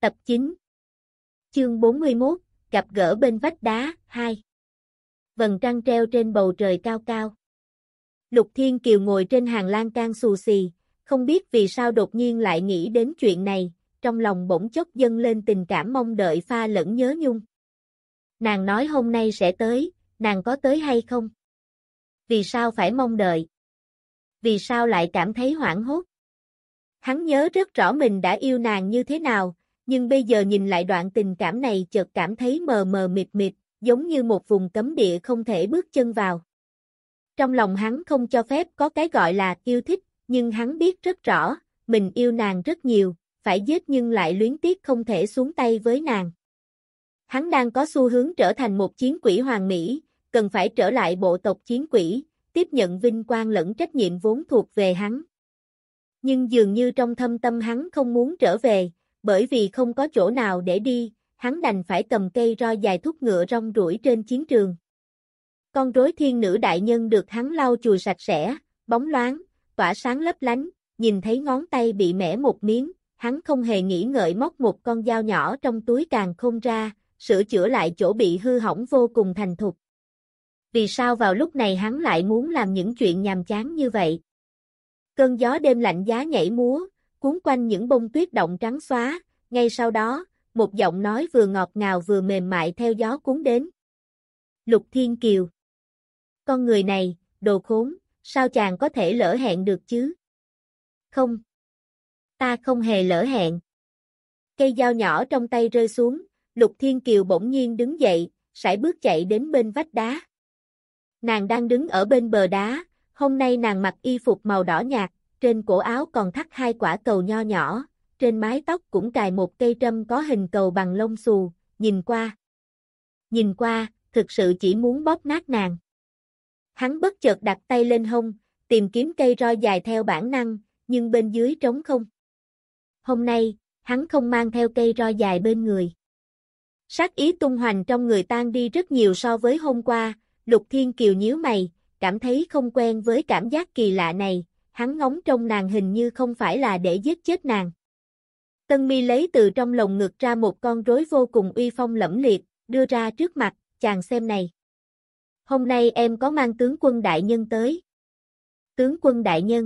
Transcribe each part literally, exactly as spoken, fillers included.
Tập chín. Chương bốn mươi mốt, gặp gỡ bên vách đá, hai. Vầng trăng treo trên bầu trời cao cao. Lục Thiên Kiều ngồi trên hàng lan can xù xì, không biết vì sao đột nhiên lại nghĩ đến chuyện này, trong lòng bỗng chốc dâng lên tình cảm mong đợi pha lẫn nhớ nhung. Nàng nói hôm nay sẽ tới, nàng có tới hay không? Vì sao phải mong đợi? Vì sao lại cảm thấy hoảng hốt? Hắn nhớ rất rõ mình đã yêu nàng như thế nào, nhưng bây giờ nhìn lại đoạn tình cảm này chợt cảm thấy mờ mờ mịt mịt, giống như một vùng cấm địa không thể bước chân vào. Trong lòng hắn không cho phép có cái gọi là yêu thích, nhưng hắn biết rất rõ, mình yêu nàng rất nhiều, phải giết nhưng lại luyến tiếc không thể xuống tay với nàng. Hắn đang có xu hướng trở thành một chiến quỷ hoàn mỹ, cần phải trở lại bộ tộc chiến quỷ, tiếp nhận vinh quang lẫn trách nhiệm vốn thuộc về hắn. Nhưng dường như trong thâm tâm hắn không muốn trở về, bởi vì không có chỗ nào để đi, hắn đành phải cầm cây roi dài thúc ngựa rong ruổi trên chiến trường. Con rối thiên nữ đại nhân được hắn lau chùi sạch sẽ, bóng loáng, tỏa sáng lấp lánh, nhìn thấy ngón tay bị mẻ một miếng, hắn không hề nghĩ ngợi móc một con dao nhỏ trong túi càn khôn ra, sửa chữa lại chỗ bị hư hỏng vô cùng thành thục. Vì sao vào lúc này hắn lại muốn làm những chuyện nhàm chán như vậy? Cơn gió đêm lạnh giá nhảy múa, cuốn quanh những bông tuyết động trắng xóa, ngay sau đó, một giọng nói vừa ngọt ngào vừa mềm mại theo gió cuốn đến. Lục Thiên Kiều. Con người này, đồ khốn, sao chàng có thể lỡ hẹn được chứ? Không. Ta không hề lỡ hẹn. Cây dao nhỏ trong tay rơi xuống, Lục Thiên Kiều bỗng nhiên đứng dậy, sải bước chạy đến bên vách đá. Nàng đang đứng ở bên bờ đá, hôm nay nàng mặc y phục màu đỏ nhạt, trên cổ áo còn thắt hai quả cầu nho nhỏ, trên mái tóc cũng cài một cây trâm có hình cầu bằng lông xù, nhìn qua. Nhìn qua, thực sự chỉ muốn bóp nát nàng. Hắn bất chợt đặt tay lên hông, tìm kiếm cây roi dài theo bản năng, nhưng bên dưới trống không. Hôm nay, hắn không mang theo cây roi dài bên người. Sát ý tung hoành trong người tan đi rất nhiều so với hôm qua, Lục Thiên Kiều nhíu mày, cảm thấy không quen với cảm giác kỳ lạ này, hắn ngóng trông nàng hình như không phải là để giết chết nàng. Tân Mi lấy từ trong lồng ngực ra một con rối vô cùng uy phong lẫm liệt, đưa ra trước mặt, chàng xem này. Hôm nay em có mang tướng quân đại nhân tới. Tướng quân đại nhân.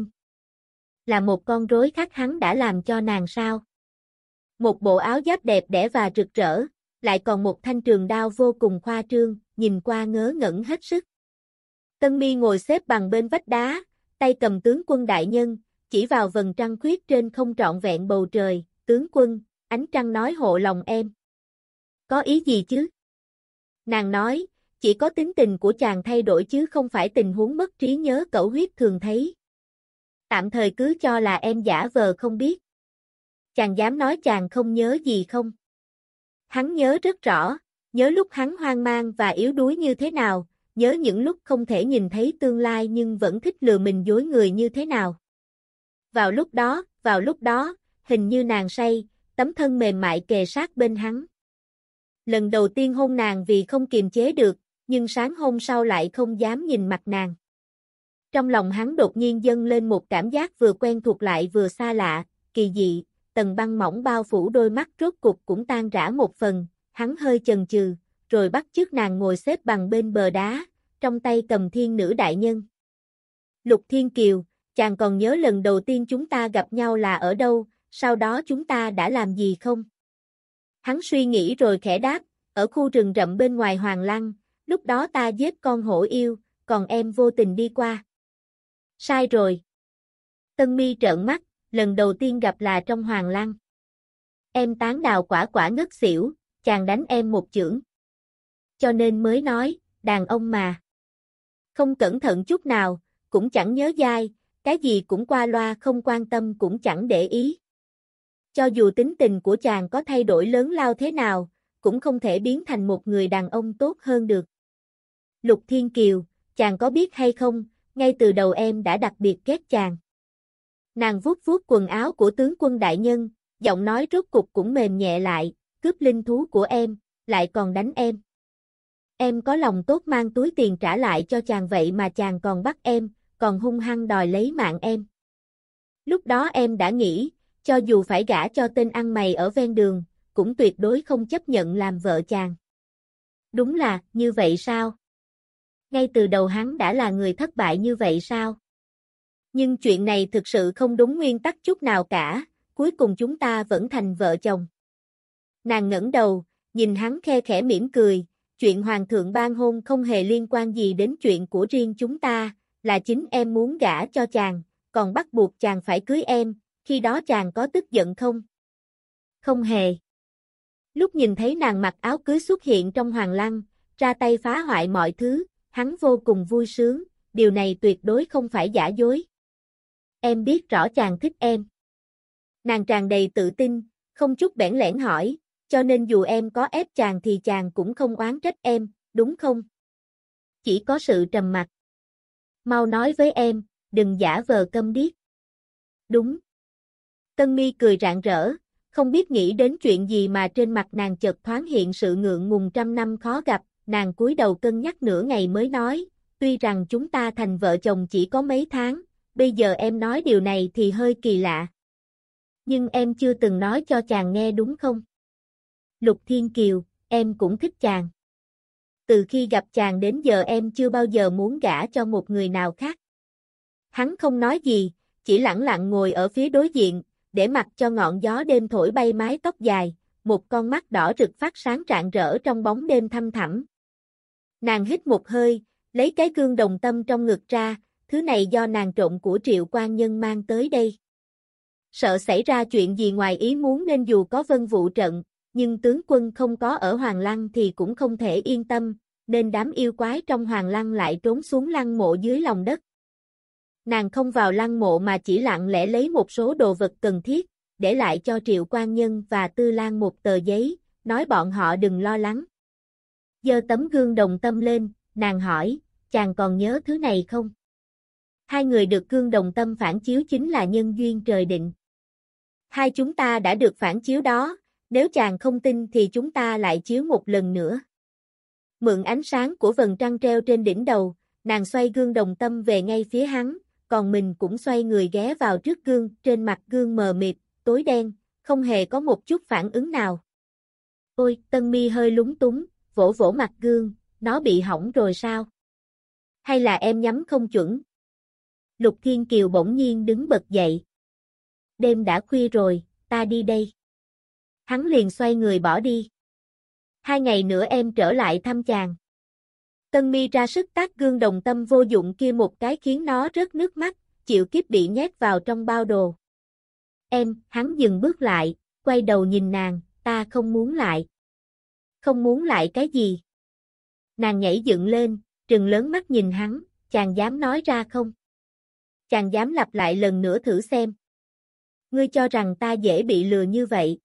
Là một con rối khác hắn đã làm cho nàng sao? Một bộ áo giáp đẹp đẽ và rực rỡ, lại còn một thanh trường đao vô cùng khoa trương, nhìn qua ngớ ngẩn hết sức. Tân Mi ngồi xếp bằng bên vách đá, tay cầm tướng quân đại nhân, chỉ vào vầng trăng khuyết trên không trọn vẹn bầu trời, tướng quân, ánh trăng nói hộ lòng em. Có ý gì chứ? Nàng nói, chỉ có tính tình của chàng thay đổi chứ không phải tình huống mất trí nhớ cẩu huyết thường thấy. Tạm thời cứ cho là em giả vờ không biết. Chàng dám nói chàng không nhớ gì không? Hắn nhớ rất rõ, nhớ lúc hắn hoang mang và yếu đuối như thế nào, nhớ những lúc không thể nhìn thấy tương lai nhưng vẫn thích lừa mình dối người như thế nào. Vào lúc đó, vào lúc đó, hình như nàng say, tấm thân mềm mại kề sát bên hắn. Lần đầu tiên hôn nàng vì không kiềm chế được, nhưng sáng hôm sau lại không dám nhìn mặt nàng. Trong lòng hắn đột nhiên dâng lên một cảm giác vừa quen thuộc lại vừa xa lạ, kỳ dị, tầng băng mỏng bao phủ đôi mắt rốt cục cũng tan rã một phần, hắn hơi chần chừ, rồi bắt chước nàng ngồi xếp bằng bên bờ đá, trong tay cầm thiên nữ đại nhân. Lục Thiên Kiều, chàng còn nhớ lần đầu tiên chúng ta gặp nhau là ở đâu, sau đó chúng ta đã làm gì không? Hắn suy nghĩ rồi khẽ đáp, ở khu rừng rậm bên ngoài Hoàng Lăng, lúc đó ta giết con hổ yêu, còn em vô tình đi qua. Sai rồi. Tân Mi trợn mắt, lần đầu tiên gặp là trong Hoàng Lăng. Em tán đào quả quả ngất xỉu, chàng đánh em một chưởng. Cho nên mới nói, đàn ông mà. Không cẩn thận chút nào, cũng chẳng nhớ dai, cái gì cũng qua loa không quan tâm cũng chẳng để ý. Cho dù tính tình của chàng có thay đổi lớn lao thế nào, cũng không thể biến thành một người đàn ông tốt hơn được. Lục Thiên Kiều, chàng có biết hay không, ngay từ đầu em đã đặc biệt ghét chàng. Nàng vuốt vuốt quần áo của tướng quân đại nhân, giọng nói rốt cục cũng mềm nhẹ lại, cướp linh thú của em, lại còn đánh em. Em có lòng tốt mang túi tiền trả lại cho chàng vậy mà chàng còn bắt em, còn hung hăng đòi lấy mạng em. Lúc đó em đã nghĩ, cho dù phải gả cho tên ăn mày ở ven đường, cũng tuyệt đối không chấp nhận làm vợ chàng. Đúng là, như vậy sao? Ngay từ đầu hắn đã là người thất bại như vậy sao? Nhưng chuyện này thực sự không đúng nguyên tắc chút nào cả, cuối cùng chúng ta vẫn thành vợ chồng. Nàng ngẩng đầu, nhìn hắn khe khẽ mỉm cười, chuyện hoàng thượng ban hôn không hề liên quan gì đến chuyện của riêng chúng ta, là chính em muốn gả cho chàng, còn bắt buộc chàng phải cưới em, khi đó chàng có tức giận không? Không hề. Lúc nhìn thấy nàng mặc áo cưới xuất hiện trong hoàng lăng, ra tay phá hoại mọi thứ, hắn vô cùng vui sướng, điều này tuyệt đối không phải giả dối. Em biết rõ chàng thích em. Nàng tràn đầy tự tin, không chút bẽn lẽn hỏi, cho nên dù em có ép chàng thì chàng cũng không oán trách em, đúng không? Chỉ có sự trầm mặc. Mau nói với em, đừng giả vờ câm điếc. Đúng. Tân Mi cười rạng rỡ, không biết nghĩ đến chuyện gì mà trên mặt nàng chợt thoáng hiện sự ngượng ngùng trăm năm khó gặp, nàng cúi đầu cân nhắc nửa ngày mới nói, tuy rằng chúng ta thành vợ chồng chỉ có mấy tháng, bây giờ em nói điều này thì hơi kỳ lạ. Nhưng em chưa từng nói cho chàng nghe đúng không? Lục Thiên Kiều, em cũng thích chàng. Từ khi gặp chàng đến giờ em chưa bao giờ muốn gả cho một người nào khác. Hắn không nói gì, chỉ lặng lặng ngồi ở phía đối diện, để mặc cho ngọn gió đêm thổi bay mái tóc dài, một con mắt đỏ rực phát sáng rạng rỡ trong bóng đêm thăm thẳm. Nàng hít một hơi, lấy cái gương đồng tâm trong ngực ra, thứ này do nàng trộm của Triệu Quan Nhân mang tới đây. Sợ xảy ra chuyện gì ngoài ý muốn nên dù có vân vụ trận, nhưng tướng quân không có ở Hoàng Lăng thì cũng không thể yên tâm, nên đám yêu quái trong Hoàng Lăng lại trốn xuống lăng mộ dưới lòng đất. Nàng không vào lăng mộ mà chỉ lặng lẽ lấy một số đồ vật cần thiết, để lại cho Triệu Quan Nhân và Tư Lan một tờ giấy, nói bọn họ đừng lo lắng. Giơ tấm gương đồng tâm lên, nàng hỏi, chàng còn nhớ thứ này không? Hai người được gương đồng tâm phản chiếu chính là nhân duyên trời định. Hai chúng ta đã được phản chiếu đó, nếu chàng không tin thì chúng ta lại chiếu một lần nữa. Mượn ánh sáng của vầng trăng treo trên đỉnh đầu, nàng xoay gương đồng tâm về ngay phía hắn, còn mình cũng xoay người ghé vào trước gương, trên mặt gương mờ mịt, tối đen, không hề có một chút phản ứng nào. Ôi, Tân Mi hơi lúng túng, vỗ vỗ mặt gương, nó bị hỏng rồi sao? Hay là em nhắm không chuẩn? Lục Thiên Kiều bỗng nhiên đứng bật dậy. Đêm đã khuya rồi, ta đi đây. Hắn liền xoay người bỏ đi. Hai ngày nữa em trở lại thăm chàng. Tân Mi ra sức tát gương đồng tâm vô dụng kia một cái khiến nó rớt nước mắt, chịu kiếp bị nhét vào trong bao đồ. Em, hắn dừng bước lại, quay đầu nhìn nàng, ta không muốn lại. Không muốn lại cái gì? Nàng nhảy dựng lên, trừng lớn mắt nhìn hắn, chàng dám nói ra không? Chàng dám lặp lại lần nữa thử xem. Ngươi cho rằng ta dễ bị lừa như vậy?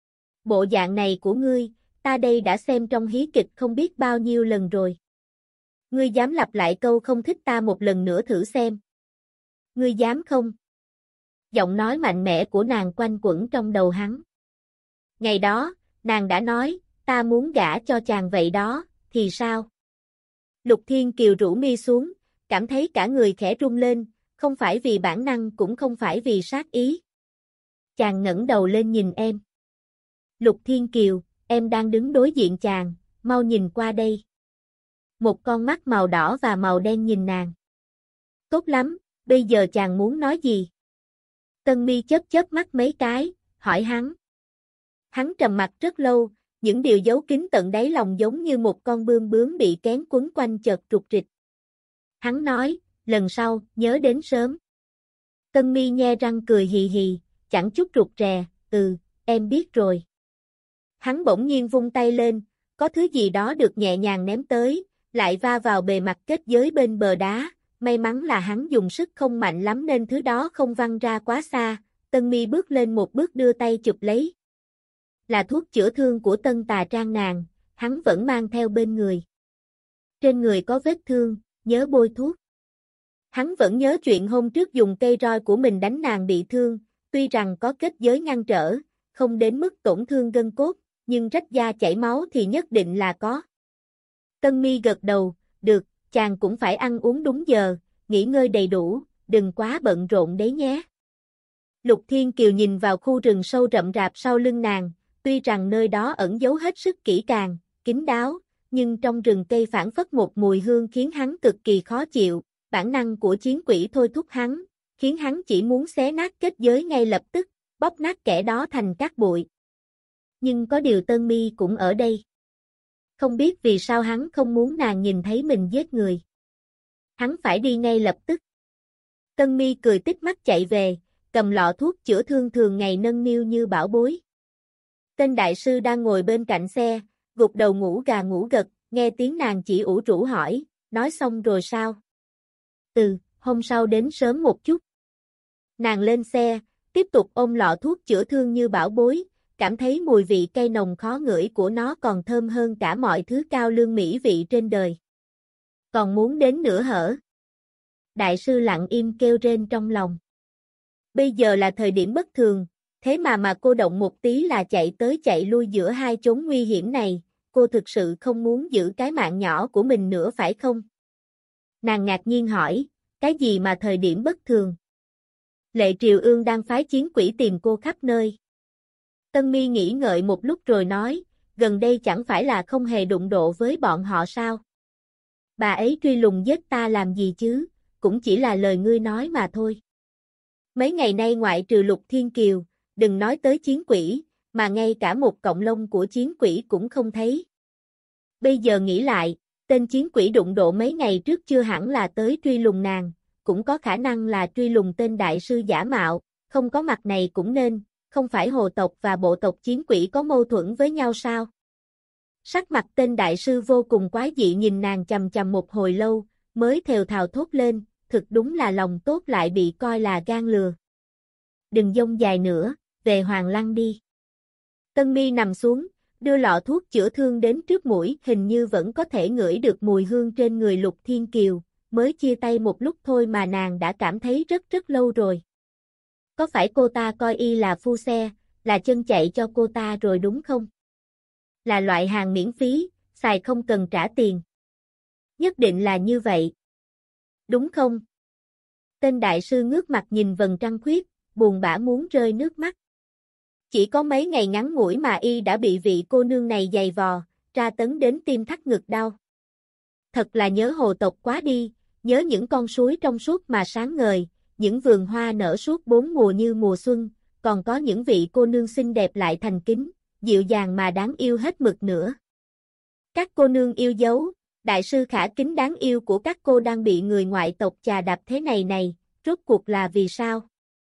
Bộ dạng này của ngươi, ta đây đã xem trong hí kịch không biết bao nhiêu lần rồi. Ngươi dám lặp lại câu không thích ta một lần nữa thử xem. Ngươi dám không? Giọng nói mạnh mẽ của nàng quanh quẩn trong đầu hắn. Ngày đó, nàng đã nói, ta muốn gả cho chàng vậy đó, thì sao? Lục Thiên Kiều rũ mi xuống, cảm thấy cả người khẽ rung lên, không phải vì bản năng cũng không phải vì sát ý. Chàng ngẩng đầu lên nhìn em. Lục Thiên Kiều, em đang đứng đối diện chàng, mau nhìn qua đây. Một con mắt màu đỏ và màu đen nhìn nàng. Tốt lắm, bây giờ chàng muốn nói gì? Tân Mi chớp chớp mắt mấy cái, hỏi hắn. Hắn trầm mặt rất lâu, những điều giấu kín tận đáy lòng giống như một con bươm bướm bị kén quấn quanh chợt trục trịch. Hắn nói, lần sau, nhớ đến sớm. Tân Mi nhe răng cười hì hì, chẳng chút rụt rè, ừ, em biết rồi. Hắn bỗng nhiên vung tay lên, có thứ gì đó được nhẹ nhàng ném tới, lại va vào bề mặt kết giới bên bờ đá, may mắn là hắn dùng sức không mạnh lắm nên thứ đó không văng ra quá xa, Tân Mi bước lên một bước đưa tay chụp lấy. Là thuốc chữa thương của Tân Tà Trang nàng, hắn vẫn mang theo bên người. Trên người có vết thương, nhớ bôi thuốc. Hắn vẫn nhớ chuyện hôm trước dùng cây roi của mình đánh nàng bị thương, tuy rằng có kết giới ngăn trở, không đến mức tổn thương gân cốt, nhưng rách da chảy máu thì nhất định là có. Tân Mi gật đầu, được, chàng cũng phải ăn uống đúng giờ, nghỉ ngơi đầy đủ, đừng quá bận rộn đấy nhé. Lục Thiên Kiều nhìn vào khu rừng sâu rậm rạp sau lưng nàng, Tuy rằng nơi đó ẩn giấu hết sức kỹ càng, kín đáo, nhưng trong rừng cây phảng phất một mùi hương khiến hắn cực kỳ khó chịu, bản năng của chiến quỷ thôi thúc hắn, khiến hắn chỉ muốn xé nát kết giới ngay lập tức, bóp nát kẻ đó thành cát bụi. Nhưng có điều Tân Mi cũng ở đây. Không biết vì sao hắn không muốn nàng nhìn thấy mình giết người. Hắn phải đi ngay lập tức. Tân Mi cười tít mắt chạy về, cầm lọ thuốc chữa thương thường ngày nâng niu như bảo bối. Tên đại sư đang ngồi bên cạnh xe, gục đầu ngủ gà ngủ gật, nghe tiếng nàng chỉ ủ rũ hỏi, nói xong rồi sao? Ừ, hôm sau đến sớm một chút. Nàng lên xe, tiếp tục ôm lọ thuốc chữa thương như bảo bối, cảm thấy mùi vị cây nồng khó ngửi của nó còn thơm hơn cả mọi thứ cao lương mỹ vị trên đời. Còn muốn đến nữa hở? Đại sư lặng im kêu rên trong lòng. Bây giờ là thời điểm bất thường, thế mà mà cô động một tí là chạy tới chạy lui giữa hai chốn nguy hiểm này, cô thực sự không muốn giữ cái mạng nhỏ của mình nữa phải không? Nàng ngạc nhiên hỏi, cái gì mà thời điểm bất thường? Lệ Triều Ương đang phái chiến quỷ tìm cô khắp nơi. Tân Mi nghĩ ngợi một lúc rồi nói, gần đây chẳng phải là không hề đụng độ với bọn họ sao? Bà ấy truy lùng giết ta làm gì chứ, cũng chỉ là lời ngươi nói mà thôi. Mấy ngày nay ngoại trừ Lục Thiên Kiều, đừng nói tới chiến quỷ, mà ngay cả một cọng lông của chiến quỷ cũng không thấy. Bây giờ nghĩ lại, tên chiến quỷ đụng độ mấy ngày trước chưa hẳn là tới truy lùng nàng, cũng có khả năng là truy lùng tên đại sư giả mạo, không có mặt này cũng nên, không phải hồ tộc và bộ tộc chiến quỷ có mâu thuẫn với nhau sao? Sắc mặt tên đại sư vô cùng quái dị nhìn nàng chằm chằm một hồi lâu, mới thều thào thốt lên, thực đúng là lòng tốt lại bị coi là gan lừa. Đừng dông dài nữa, về Hoàng Lăng đi. Tân Mi nằm xuống, đưa lọ thuốc chữa thương đến trước mũi, hình như vẫn có thể ngửi được mùi hương trên người Lục Thiên Kiều, mới chia tay một lúc thôi mà nàng đã cảm thấy rất rất lâu rồi. Có phải cô ta coi y là phu xe, là chân chạy cho cô ta rồi đúng không? Là loại hàng miễn phí, xài không cần trả tiền. Nhất định là như vậy. Đúng không? Tên đại sư ngước mặt nhìn vầng trăng khuyết, buồn bã muốn rơi nước mắt. Chỉ có mấy ngày ngắn ngủi mà y đã bị vị cô nương này giày vò, tra tấn đến tim thắt ngực đau. Thật là nhớ hồ tộc quá đi, nhớ những con suối trong suốt mà sáng ngời, những vườn hoa nở suốt bốn mùa như mùa xuân, còn có những vị cô nương xinh đẹp lại thành kính, dịu dàng mà đáng yêu hết mực nữa. Các cô nương yêu dấu, đại sư khả kính đáng yêu của các cô đang bị người ngoại tộc chà đạp thế này này, rốt cuộc là vì sao?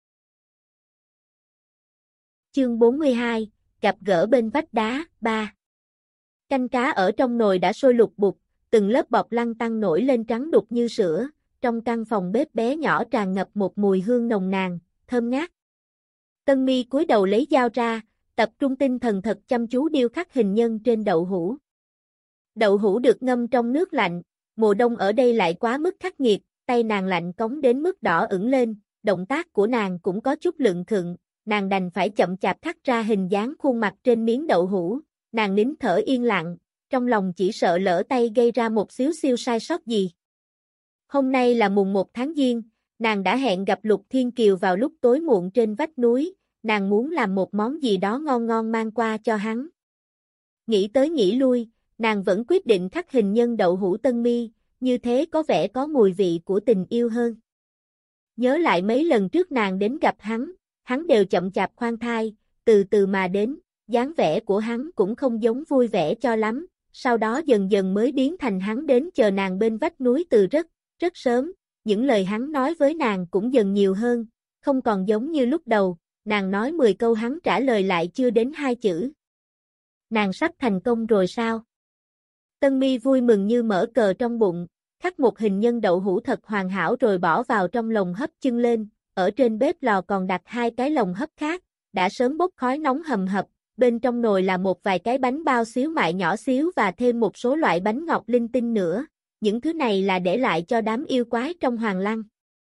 Chương bốn mươi hai, gặp gỡ bên vách đá, ba. Canh cá ở trong nồi đã sôi lục bục, từng lớp bọt lăn tăng nổi lên trắng đục như sữa, trong căn phòng bếp bé nhỏ tràn ngập một mùi hương nồng nàn, thơm ngát. Tân Mi cúi đầu lấy dao ra, tập trung tinh thần thật chăm chú điêu khắc hình nhân trên đậu hũ. Đậu hũ được ngâm trong nước lạnh, mùa đông ở đây lại quá mức khắc nghiệt, tay nàng lạnh cống đến mức đỏ ửng lên, động tác của nàng cũng có chút lựng khựng, nàng đành phải chậm chạp khắc ra hình dáng khuôn mặt trên miếng đậu hũ, nàng nín thở yên lặng, trong lòng chỉ sợ lỡ tay gây ra một xíu xiu sai sót gì. Hôm nay là mùng một tháng Giêng, nàng đã hẹn gặp Lục Thiên Kiều vào lúc tối muộn trên vách núi, nàng muốn làm một món gì đó ngon ngon mang qua cho hắn. Nghĩ tới nghĩ lui, nàng vẫn quyết định khắc hình nhân đậu hũ Tân Mi, như thế có vẻ có mùi vị của tình yêu hơn. Nhớ lại mấy lần trước nàng đến gặp hắn, hắn đều chậm chạp khoan thai, từ từ mà đến, dáng vẻ của hắn cũng không giống vui vẻ cho lắm, sau đó dần dần mới biến thành hắn đến chờ nàng bên vách núi từ rất, rất sớm, những lời hắn nói với nàng cũng dần nhiều hơn, không còn giống như lúc đầu, nàng nói mười câu hắn trả lời lại chưa đến hai chữ. Nàng sắp thành công rồi sao? Tân Mi vui mừng như mở cờ trong bụng, khắc một hình nhân đậu hũ thật hoàn hảo rồi bỏ vào trong lồng hấp chưng lên, ở trên bếp lò còn đặt hai cái lồng hấp khác, đã sớm bốc khói nóng hầm hập, bên trong nồi là một vài cái bánh bao xíu mại nhỏ xíu và thêm một số loại bánh ngọt linh tinh nữa, những thứ này là để lại cho đám yêu quái trong Hoàng Lăng.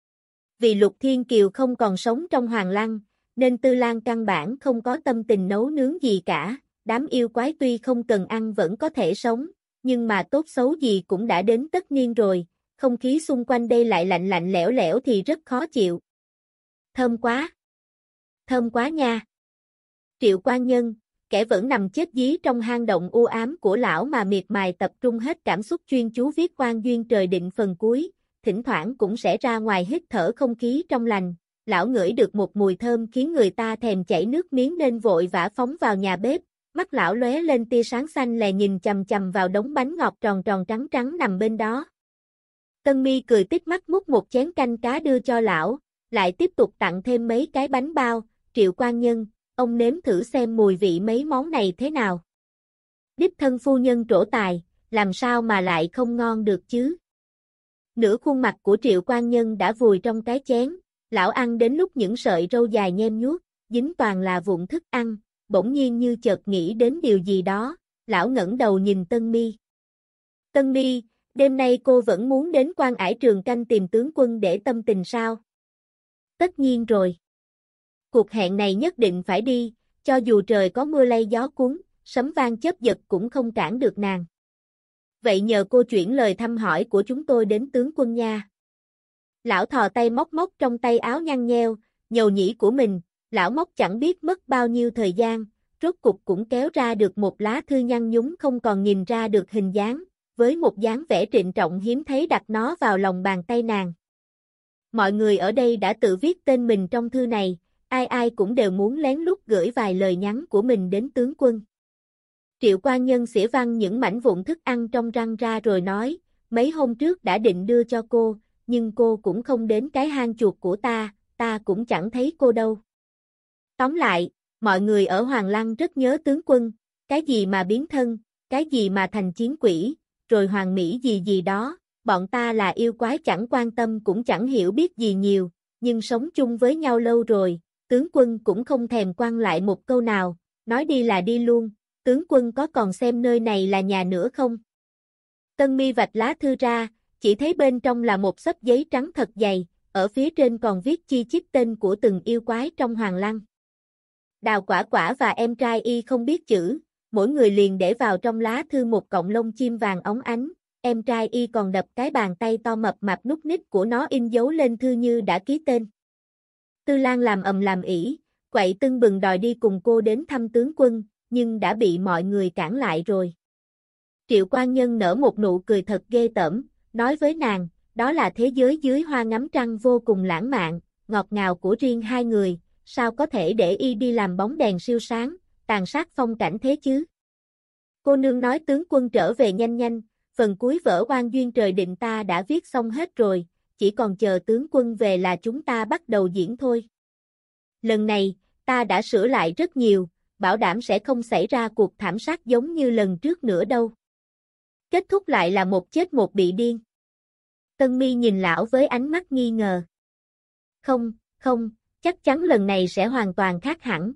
Vì Lục Thiên Kiều không còn sống trong Hoàng Lăng, nên Tư Lan căn bản không có tâm tình nấu nướng gì cả, đám yêu quái tuy không cần ăn vẫn có thể sống, nhưng mà tốt xấu gì cũng đã đến tất niên rồi, không khí xung quanh đây lại lạnh lạnh lẽo lẽo thì rất khó chịu. Thơm quá! Thơm quá nha! Triệu Quan Nhân, kẻ vẫn nằm chết dí trong hang động u ám của lão mà miệt mài tập trung hết cảm xúc chuyên chú viết oan duyên trời định phần cuối, thỉnh thoảng cũng sẽ ra ngoài hít thở không khí trong lành. Lão ngửi được một mùi thơm khiến người ta thèm chảy nước miếng nên vội vã phóng vào nhà bếp, mắt lão lóe lên tia sáng xanh lè nhìn chằm chằm vào đống bánh ngọt tròn tròn trắng trắng nằm bên đó. Tân Mi cười tít mắt múc một chén canh cá đưa cho lão, lại tiếp tục tặng thêm mấy cái bánh bao. Triệu quan nhân, ông nếm thử xem mùi vị mấy món này thế nào. Đích thân phu nhân trổ tài, làm sao mà lại không ngon được chứ? Nửa khuôn mặt của Triệu quan nhân đã vùi trong cái chén, lão ăn đến lúc những sợi râu dài nhem nhuốc, dính toàn là vụn thức ăn, bỗng nhiên như chợt nghĩ đến điều gì đó, lão ngẩng đầu nhìn Tân Mi. Tân Mi, đêm nay cô vẫn muốn đến Quan Ải Trường Canh tìm tướng quân để tâm tình sao? Tất nhiên rồi. Cuộc hẹn này nhất định phải đi, cho dù trời có mưa lay gió cuốn, sấm vang chớp giật cũng không cản được nàng. Vậy nhờ cô chuyển lời thăm hỏi của chúng tôi đến tướng quân nha. Lão thò tay móc móc trong tay áo nhăn nheo, nhầu nhĩ của mình, lão móc chẳng biết mất bao nhiêu thời gian, rốt cục cũng kéo ra được một lá thư nhăn nhúm không còn nhìn ra được hình dáng, với một dáng vẻ trịnh trọng hiếm thấy đặt nó vào lòng bàn tay nàng. Mọi người ở đây đã tự viết tên mình trong thư này, ai ai cũng đều muốn lén lút gửi vài lời nhắn của mình đến tướng quân. Triệu quan nhân xỉa văng những mảnh vụn thức ăn trong răng ra rồi nói, mấy hôm trước đã định đưa cho cô, nhưng cô cũng không đến cái hang chuột của ta, ta cũng chẳng thấy cô đâu. Tóm lại, mọi người ở Hoàng Lăng rất nhớ tướng quân, cái gì mà biến thân, cái gì mà thành chiến quỷ, rồi hoàng mỹ gì gì đó, bọn ta là yêu quái chẳng quan tâm cũng chẳng hiểu biết gì nhiều, nhưng sống chung với nhau lâu rồi, tướng quân cũng không thèm quan lại một câu nào, nói đi là đi luôn, tướng quân có còn xem nơi này là nhà nữa không? Tân Mi vạch lá thư ra, chỉ thấy bên trong là một xấp giấy trắng thật dày, ở phía trên còn viết chi chít tên của từng yêu quái trong Hoàng Lăng. Đào Quả Quả và em trai y không biết chữ, mỗi người liền để vào trong lá thư một cọng lông chim vàng óng ánh, em trai y còn đập cái bàn tay to mập mạp nút nít của nó in dấu lên thư như đã ký tên. Tư Lan làm ầm làm ĩ, quậy tưng bừng đòi đi cùng cô đến thăm tướng quân, nhưng đã bị mọi người cản lại rồi. Triệu quan nhân nở một nụ cười thật ghê tởm, nói với nàng, đó là thế giới dưới hoa ngắm trăng vô cùng lãng mạn, ngọt ngào của riêng hai người, sao có thể để y đi làm bóng đèn siêu sáng, tàn sát phong cảnh thế chứ? Cô nương nói tướng quân trở về nhanh nhanh, phần cuối vở oan duyên trời định ta đã viết xong hết rồi, chỉ còn chờ tướng quân về là chúng ta bắt đầu diễn thôi. Lần này, ta đã sửa lại rất nhiều, bảo đảm sẽ không xảy ra cuộc thảm sát giống như lần trước nữa đâu. Kết thúc lại là một chết một bị điên. Tân Mi nhìn lão với ánh mắt nghi ngờ. Không, không, chắc chắn lần này sẽ hoàn toàn khác hẳn.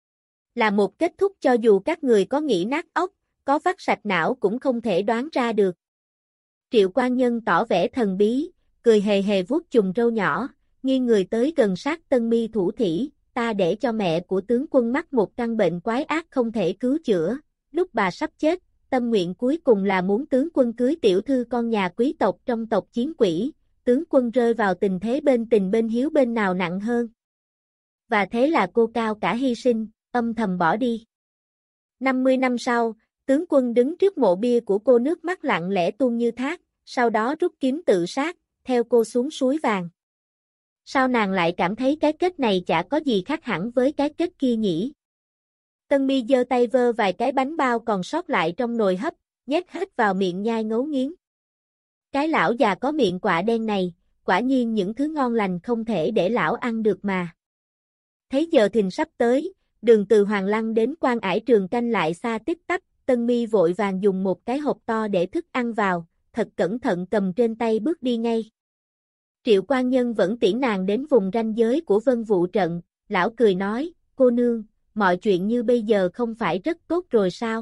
Là một kết thúc cho dù các người có nghĩ nát óc, có vắt sạch não cũng không thể đoán ra được. Triệu quan nhân tỏ vẻ thần bí, cười hề hề vuốt chùm râu nhỏ, nghiêng người tới gần sát Tân Mi thủ thỉ, ta để cho mẹ của tướng quân mắc một căn bệnh quái ác không thể cứu chữa, lúc bà sắp chết, tâm nguyện cuối cùng là muốn tướng quân cưới tiểu thư con nhà quý tộc trong tộc chiến quỷ, tướng quân rơi vào tình thế bên tình bên hiếu bên nào nặng hơn. Và thế là cô cao cả hy sinh, âm thầm bỏ đi. năm mươi năm sau, tướng quân đứng trước mộ bia của cô nước mắt lặng lẽ tuôn như thác, sau đó rút kiếm tự sát, theo cô xuống suối vàng. Sao nàng lại cảm thấy cái kết này chả có gì khác hẳn với cái kết kia nhỉ? Tân Mi giơ tay vơ vài cái bánh bao còn sót lại trong nồi hấp, nhét hết vào miệng nhai ngấu nghiến. Cái lão già có miệng quạ đen này, quả nhiên những thứ ngon lành không thể để lão ăn được mà. Thấy giờ thìn sắp tới, đường từ Hoàng Lăng đến Quan Ải Trường Canh lại xa tích tắc, Tân Mi vội vàng dùng một cái hộp to để thức ăn vào, thật cẩn thận cầm trên tay bước đi ngay. Triệu quan nhân vẫn tiễn nàng đến vùng ranh giới của Vân Vũ trận, lão cười nói, cô nương, mọi chuyện như bây giờ không phải rất tốt rồi sao?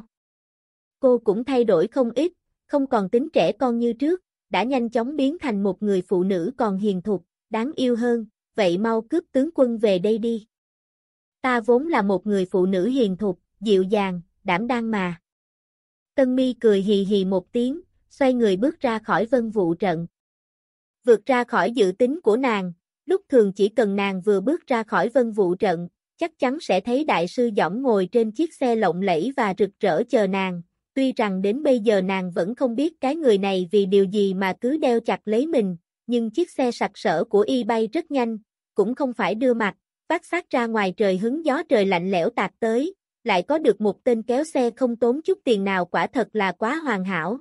Cô cũng thay đổi không ít, không còn tính trẻ con như trước, đã nhanh chóng biến thành một người phụ nữ còn hiền thục, đáng yêu hơn, vậy mau cướp tướng quân về đây đi. Ta vốn là một người phụ nữ hiền thục, dịu dàng, đảm đang mà. Tân Mi cười hì hì một tiếng, xoay người bước ra khỏi Vân Vũ trận. Vượt ra khỏi dự tính của nàng, lúc thường chỉ cần nàng vừa bước ra khỏi Vân Vũ trận, chắc chắn sẽ thấy đại sư dõng ngồi trên chiếc xe lộng lẫy và rực rỡ chờ nàng, tuy rằng đến bây giờ nàng vẫn không biết cái người này vì điều gì mà cứ đeo chặt lấy mình, nhưng chiếc xe sặc sỡ của y bay rất nhanh, cũng không phải đưa mặt, vác xác ra ngoài trời hứng gió trời lạnh lẽo tạt tới, lại có được một tên kéo xe không tốn chút tiền nào quả thật là quá hoàn hảo.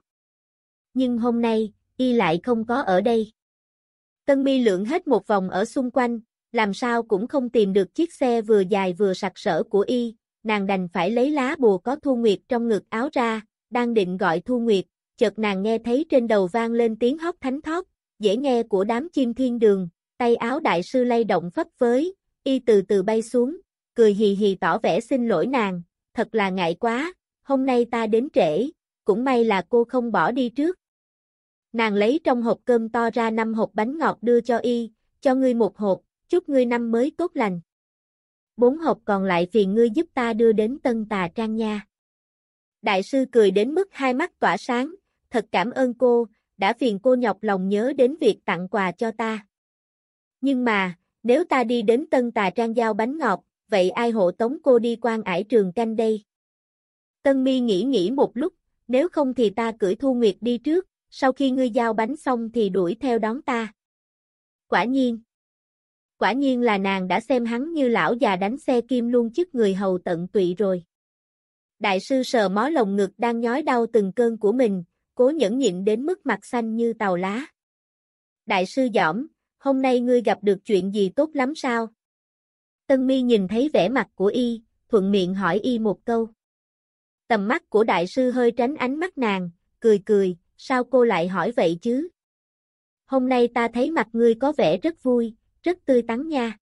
Nhưng hôm nay, y lại không có ở đây. Tân Mi lượn hết một vòng ở xung quanh, làm sao cũng không tìm được chiếc xe vừa dài vừa sặc sỡ của y, nàng đành phải lấy lá bùa có Thu Nguyệt trong ngực áo ra, đang định gọi Thu Nguyệt, chợt nàng nghe thấy trên đầu vang lên tiếng hót thánh thót, dễ nghe của đám chim thiên đường, tay áo đại sư lay động phấp phới, y từ từ bay xuống, cười hì hì tỏ vẻ xin lỗi nàng, thật là ngại quá, hôm nay ta đến trễ, cũng may là cô không bỏ đi trước. Nàng lấy trong hộp cơm to ra năm hộp bánh ngọt đưa cho y, cho ngươi một hộp, chúc ngươi năm mới tốt lành. Bốn hộp còn lại phiền ngươi giúp ta đưa đến Tân Tà Trang nha. Đại sư cười đến mức hai mắt tỏa sáng, thật cảm ơn cô, đã phiền cô nhọc lòng nhớ đến việc tặng quà cho ta. Nhưng mà, nếu ta đi đến Tân Tà Trang giao bánh ngọt, vậy ai hộ tống cô đi Quan Ải Trường Canh đây? Tân Mi nghĩ nghĩ một lúc, nếu không thì ta cưỡi Thu Nguyệt đi trước, sau khi ngươi giao bánh xong thì đuổi theo đón ta. Quả nhiên. Quả nhiên là nàng đã xem hắn như lão già đánh xe kim luôn chức người hầu tận tụy rồi. Đại sư sờ mó lồng ngực đang nhói đau từng cơn của mình, cố nhẫn nhịn đến mức mặt xanh như tàu lá. Đại sư giỏm, hôm nay ngươi gặp được chuyện gì tốt lắm sao? Tân Mi nhìn thấy vẻ mặt của y, thuận miệng hỏi y một câu. Tầm mắt của đại sư hơi tránh ánh mắt nàng, cười cười, sao cô lại hỏi vậy chứ? Hôm nay ta thấy mặt ngươi có vẻ rất vui, rất tươi tắn nha.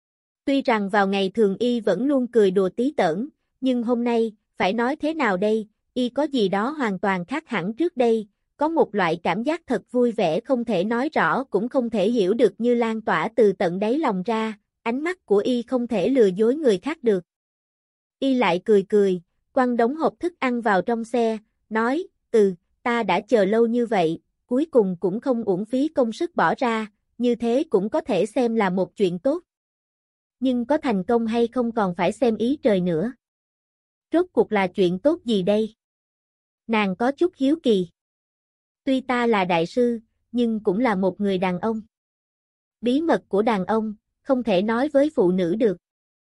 Tuy rằng vào ngày thường y vẫn luôn cười đùa tí tởn, nhưng hôm nay, phải nói thế nào đây, y có gì đó hoàn toàn khác hẳn trước đây, có một loại cảm giác thật vui vẻ không thể nói rõ cũng không thể hiểu được như lan tỏa từ tận đáy lòng ra, ánh mắt của y không thể lừa dối người khác được. Y lại cười cười, quăng đống hộp thức ăn vào trong xe, nói, ừ, ta đã chờ lâu như vậy, cuối cùng cũng không uổng phí công sức bỏ ra, như thế cũng có thể xem là một chuyện tốt. Nhưng có thành công hay không còn phải xem ý trời nữa. Rốt cuộc là chuyện tốt gì đây? Nàng có chút hiếu kỳ. Tuy ta là đại sư, nhưng cũng là một người đàn ông. Bí mật của đàn ông, không thể nói với phụ nữ được.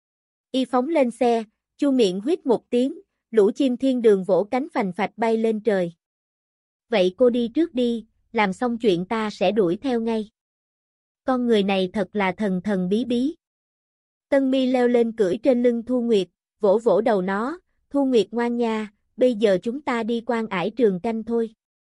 Y phóng lên xe, chu miệng huýt một tiếng, lũ chim thiên đường vỗ cánh phành phạch bay lên trời. Vậy cô đi trước đi, làm xong chuyện ta sẽ đuổi theo ngay. Con người này thật là thần thần bí bí. Tân Mi leo lên cưỡi trên lưng Thu Nguyệt, vỗ vỗ đầu nó, Thu Nguyệt ngoan nha, bây giờ chúng ta đi Quan Ải Trường Canh thôi.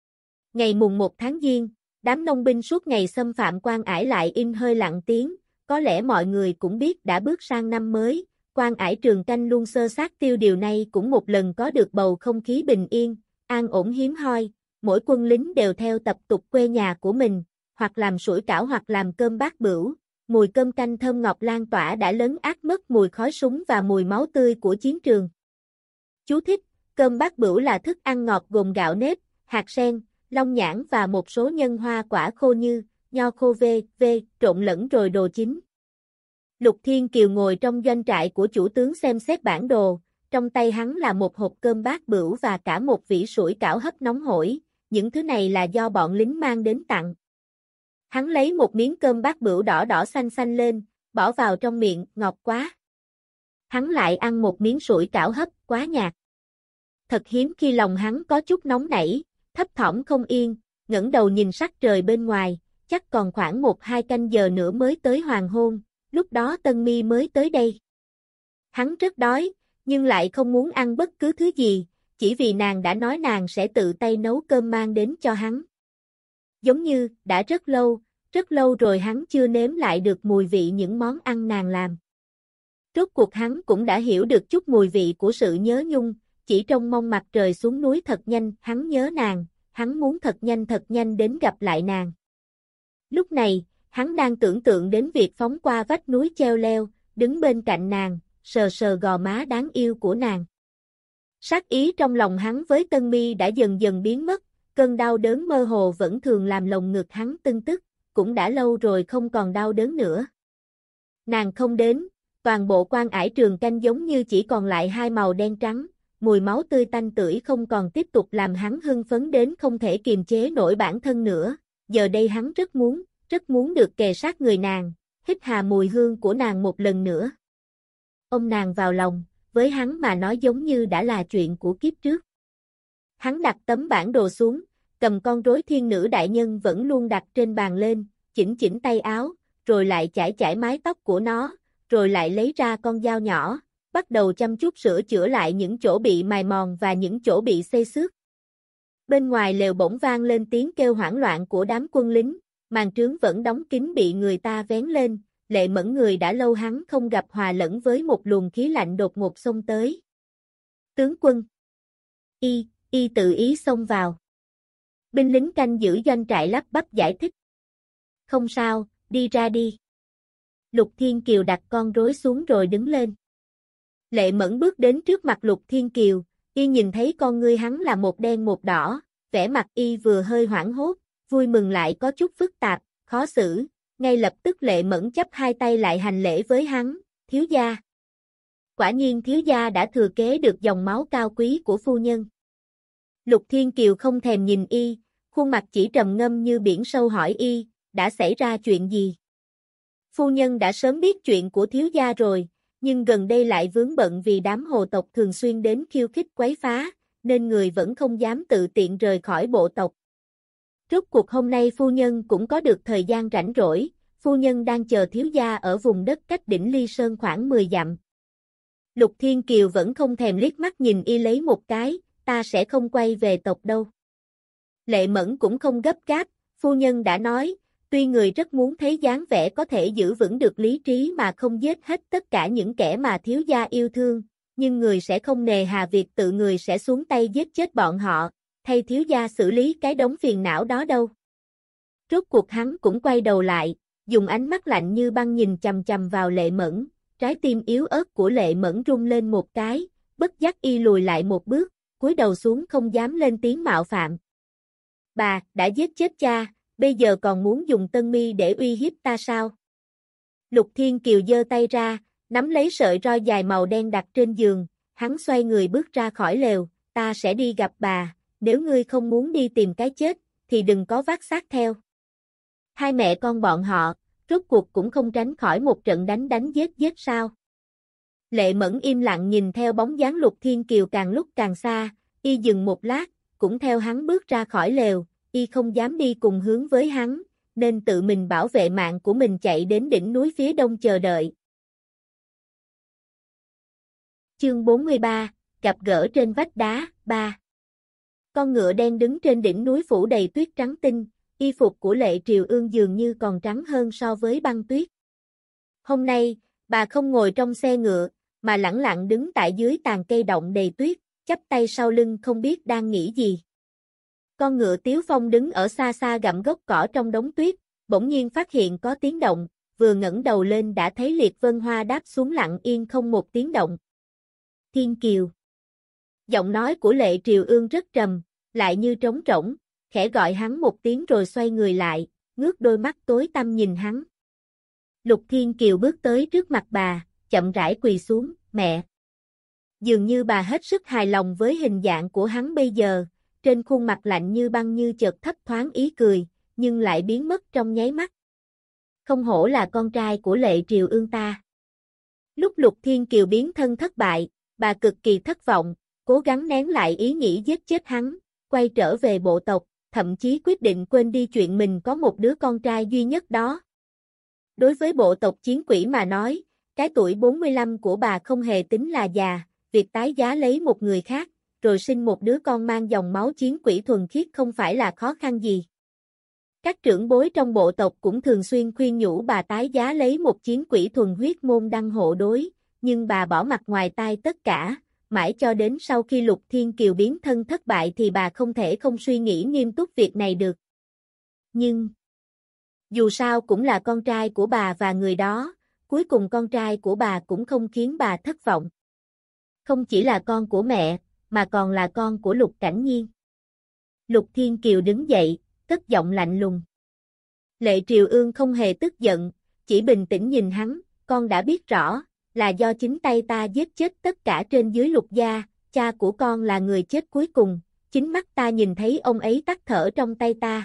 Ngày mùng một tháng Giêng, đám nông binh suốt ngày xâm phạm Quan Ải lại in hơi lặng tiếng, có lẽ mọi người cũng biết đã bước sang năm mới, Quan Ải Trường Canh luôn sơ sát tiêu điều này cũng một lần có được bầu không khí bình yên, an ổn hiếm hoi, mỗi quân lính đều theo tập tục quê nhà của mình, hoặc làm sủi cảo hoặc làm cơm bát bửu, mùi cơm canh thơm ngọt lan tỏa đã lấn át mất mùi khói súng và mùi máu tươi của chiến trường. Chú thích, cơm bát bửu là thức ăn ngọt gồm gạo nếp, hạt sen, long nhãn và một số nhân hoa quả khô như nho khô v, v, trộn lẫn rồi đồ chín. Lục Thiên Kiều ngồi trong doanh trại của chủ tướng xem xét bản đồ, trong tay hắn là một hộp cơm bát bửu và cả một vỉ sủi cảo hấp nóng hổi, những thứ này là do bọn lính mang đến tặng. Hắn lấy một miếng cơm bát bửu đỏ đỏ xanh xanh lên, bỏ vào trong miệng, ngọt quá. Hắn lại ăn một miếng sủi cảo hấp, quá nhạt. Thật hiếm khi lòng hắn có chút nóng nảy, thấp thỏm không yên, ngẩng đầu nhìn sắc trời bên ngoài, chắc còn khoảng một hai canh giờ nữa mới tới hoàng hôn, lúc đó Tân Mi mới tới đây. Hắn rất đói, nhưng lại không muốn ăn bất cứ thứ gì, chỉ vì nàng đã nói nàng sẽ tự tay nấu cơm mang đến cho hắn. Giống như, đã rất lâu, rất lâu rồi hắn chưa nếm lại được mùi vị những món ăn nàng làm. Rốt cuộc hắn cũng đã hiểu được chút mùi vị của sự nhớ nhung, chỉ trông mong mặt trời xuống núi thật nhanh, hắn nhớ nàng, hắn muốn thật nhanh thật nhanh đến gặp lại nàng. Lúc này, hắn đang tưởng tượng đến việc phóng qua vách núi treo leo, đứng bên cạnh nàng, sờ sờ gò má đáng yêu của nàng. Sát ý trong lòng hắn với Tân Mi đã dần dần biến mất, cơn đau đớn mơ hồ vẫn thường làm lồng ngực hắn tưng tức, cũng đã lâu rồi không còn đau đớn nữa. Nàng không đến, Toàn bộ quan ải trường canh giống như chỉ còn lại hai màu đen trắng, mùi máu tươi tanh tưởi không còn tiếp tục làm hắn hưng phấn đến không thể kiềm chế nổi bản thân nữa, giờ đây hắn rất muốn, rất muốn được kề sát người nàng, hít hà mùi hương của nàng một lần nữa. Ôm nàng vào lòng, với hắn mà nói giống như đã là chuyện của kiếp trước. Hắn đặt tấm bản đồ xuống, cầm con rối thiên nữ đại nhân vẫn luôn đặt trên bàn lên, chỉnh chỉnh tay áo, rồi lại chải chải mái tóc của nó, rồi lại lấy ra con dao nhỏ, bắt đầu chăm chút sửa chữa lại những chỗ bị mài mòn và những chỗ bị xây xước. Bên ngoài lều bỗng vang lên tiếng kêu hoảng loạn của đám quân lính, màn trướng vẫn đóng kín bị người ta vén lên, Lệ Mẫn người đã lâu hắn không gặp hòa lẫn với một luồng khí lạnh đột ngột xông tới. Tướng quân! Y, y tự ý xông vào. Binh lính canh giữ doanh trại lắp bắp giải thích. Không sao, đi ra đi. Lục Thiên Kiều đặt con rối xuống rồi đứng lên. Lệ Mẫn bước đến trước mặt Lục Thiên Kiều, y nhìn thấy con ngươi hắn là một đen một đỏ, vẻ mặt y vừa hơi hoảng hốt, vui mừng lại có chút phức tạp, khó xử, ngay lập tức Lệ Mẫn chắp hai tay lại hành lễ với hắn, thiếu gia. Quả nhiên thiếu gia đã thừa kế được dòng máu cao quý của phu nhân. Lục Thiên Kiều không thèm nhìn y, khuôn mặt chỉ trầm ngâm như biển sâu hỏi y, đã xảy ra chuyện gì? Phu nhân đã sớm biết chuyện của thiếu gia rồi, nhưng gần đây lại vướng bận vì đám hồ tộc thường xuyên đến khiêu khích quấy phá, nên người vẫn không dám tự tiện rời khỏi bộ tộc. Rốt cuộc hôm nay phu nhân cũng có được thời gian rảnh rỗi, phu nhân đang chờ thiếu gia ở vùng đất cách đỉnh Ly Sơn khoảng mười dặm. Lục Thiên Kiều vẫn không thèm liếc mắt nhìn y lấy một cái, ta sẽ không quay về tộc đâu. Lệ Mẫn cũng không gấp gáp, phu nhân đã nói, tuy người rất muốn thấy dáng vẻ có thể giữ vững được lý trí mà không giết hết tất cả những kẻ mà thiếu gia yêu thương, nhưng người sẽ không nề hà việc tự người sẽ xuống tay giết chết bọn họ, thay thiếu gia xử lý cái đống phiền não đó đâu. Rốt cuộc hắn cũng quay đầu lại, dùng ánh mắt lạnh như băng nhìn chằm chằm vào Lệ Mẫn, trái tim yếu ớt của Lệ Mẫn rung lên một cái, bất giác y lùi lại một bước, cúi đầu xuống không dám lên tiếng mạo phạm. Bà, đã giết chết cha, bây giờ còn muốn dùng Tân Mi để uy hiếp ta sao? Lục Thiên Kiều giơ tay ra, nắm lấy sợi roi dài màu đen đặt trên giường, hắn xoay người bước ra khỏi lều, ta sẽ đi gặp bà, nếu ngươi không muốn đi tìm cái chết, thì đừng có vác xác theo. Hai mẹ con bọn họ, rốt cuộc cũng không tránh khỏi một trận đánh đánh giết giết sao? Lệ Mẫn im lặng nhìn theo bóng dáng Lục Thiên Kiều càng lúc càng xa, y dừng một lát, cũng theo hắn bước ra khỏi lều, y không dám đi cùng hướng với hắn, nên tự mình bảo vệ mạng của mình chạy đến đỉnh núi phía đông chờ đợi. Chương bốn mươi ba, gặp gỡ trên vách đá, ba. Con ngựa đen đứng trên đỉnh núi phủ đầy tuyết trắng tinh, y phục của Lệ Triều Ương dường như còn trắng hơn so với băng tuyết. Hôm nay, bà không ngồi trong xe ngựa, mà lẳng lặng đứng tại dưới tàn cây động đầy tuyết, chắp tay sau lưng không biết đang nghĩ gì. Con ngựa Tiếu Phong đứng ở xa xa gặm gốc cỏ trong đống tuyết, bỗng nhiên phát hiện có tiếng động, vừa ngẩng đầu lên đã thấy Liệt Vân Hoa đáp xuống lặng yên không một tiếng động. Thiên Kiều. Giọng nói của Lệ Triều Ương rất trầm, lại như trống rỗng, khẽ gọi hắn một tiếng rồi xoay người lại, ngước đôi mắt tối tăm nhìn hắn. Lục Thiên Kiều bước tới trước mặt bà, chậm rãi quỳ xuống, mẹ. Dường như bà hết sức hài lòng với hình dạng của hắn bây giờ, trên khuôn mặt lạnh như băng như chợt thấp thoáng ý cười, nhưng lại biến mất trong nháy mắt. Không hổ là con trai của Lệ Triều Ương ta. Lúc Lục Thiên Kiều biến thân thất bại, bà cực kỳ thất vọng, cố gắng nén lại ý nghĩ giết chết hắn, quay trở về bộ tộc, thậm chí quyết định quên đi chuyện mình có một đứa con trai duy nhất đó. Đối với bộ tộc Chiến Quỷ mà nói, cái tuổi bốn mươi lăm của bà không hề tính là già, việc tái giá lấy một người khác, rồi sinh một đứa con mang dòng máu Chiến Quỷ thuần khiết không phải là khó khăn gì. Các trưởng bối trong bộ tộc cũng thường xuyên khuyên nhủ bà tái giá lấy một Chiến Quỷ thuần huyết môn đăng hộ đối, nhưng bà bỏ mặt ngoài tai tất cả, mãi cho đến sau khi Lục Thiên Kiều biến thân thất bại thì bà không thể không suy nghĩ nghiêm túc việc này được. Nhưng, dù sao cũng là con trai của bà và người đó, cuối cùng con trai của bà cũng không khiến bà thất vọng. Không chỉ là con của mẹ, mà còn là con của Lục Cảnh Nhiên. Lục Thiên Kiều đứng dậy, cất giọng lạnh lùng. Lệ Triều Ương không hề tức giận, chỉ bình tĩnh nhìn hắn, con đã biết rõ, là do chính tay ta giết chết tất cả trên dưới Lục gia, cha của con là người chết cuối cùng, chính mắt ta nhìn thấy ông ấy tắt thở trong tay ta.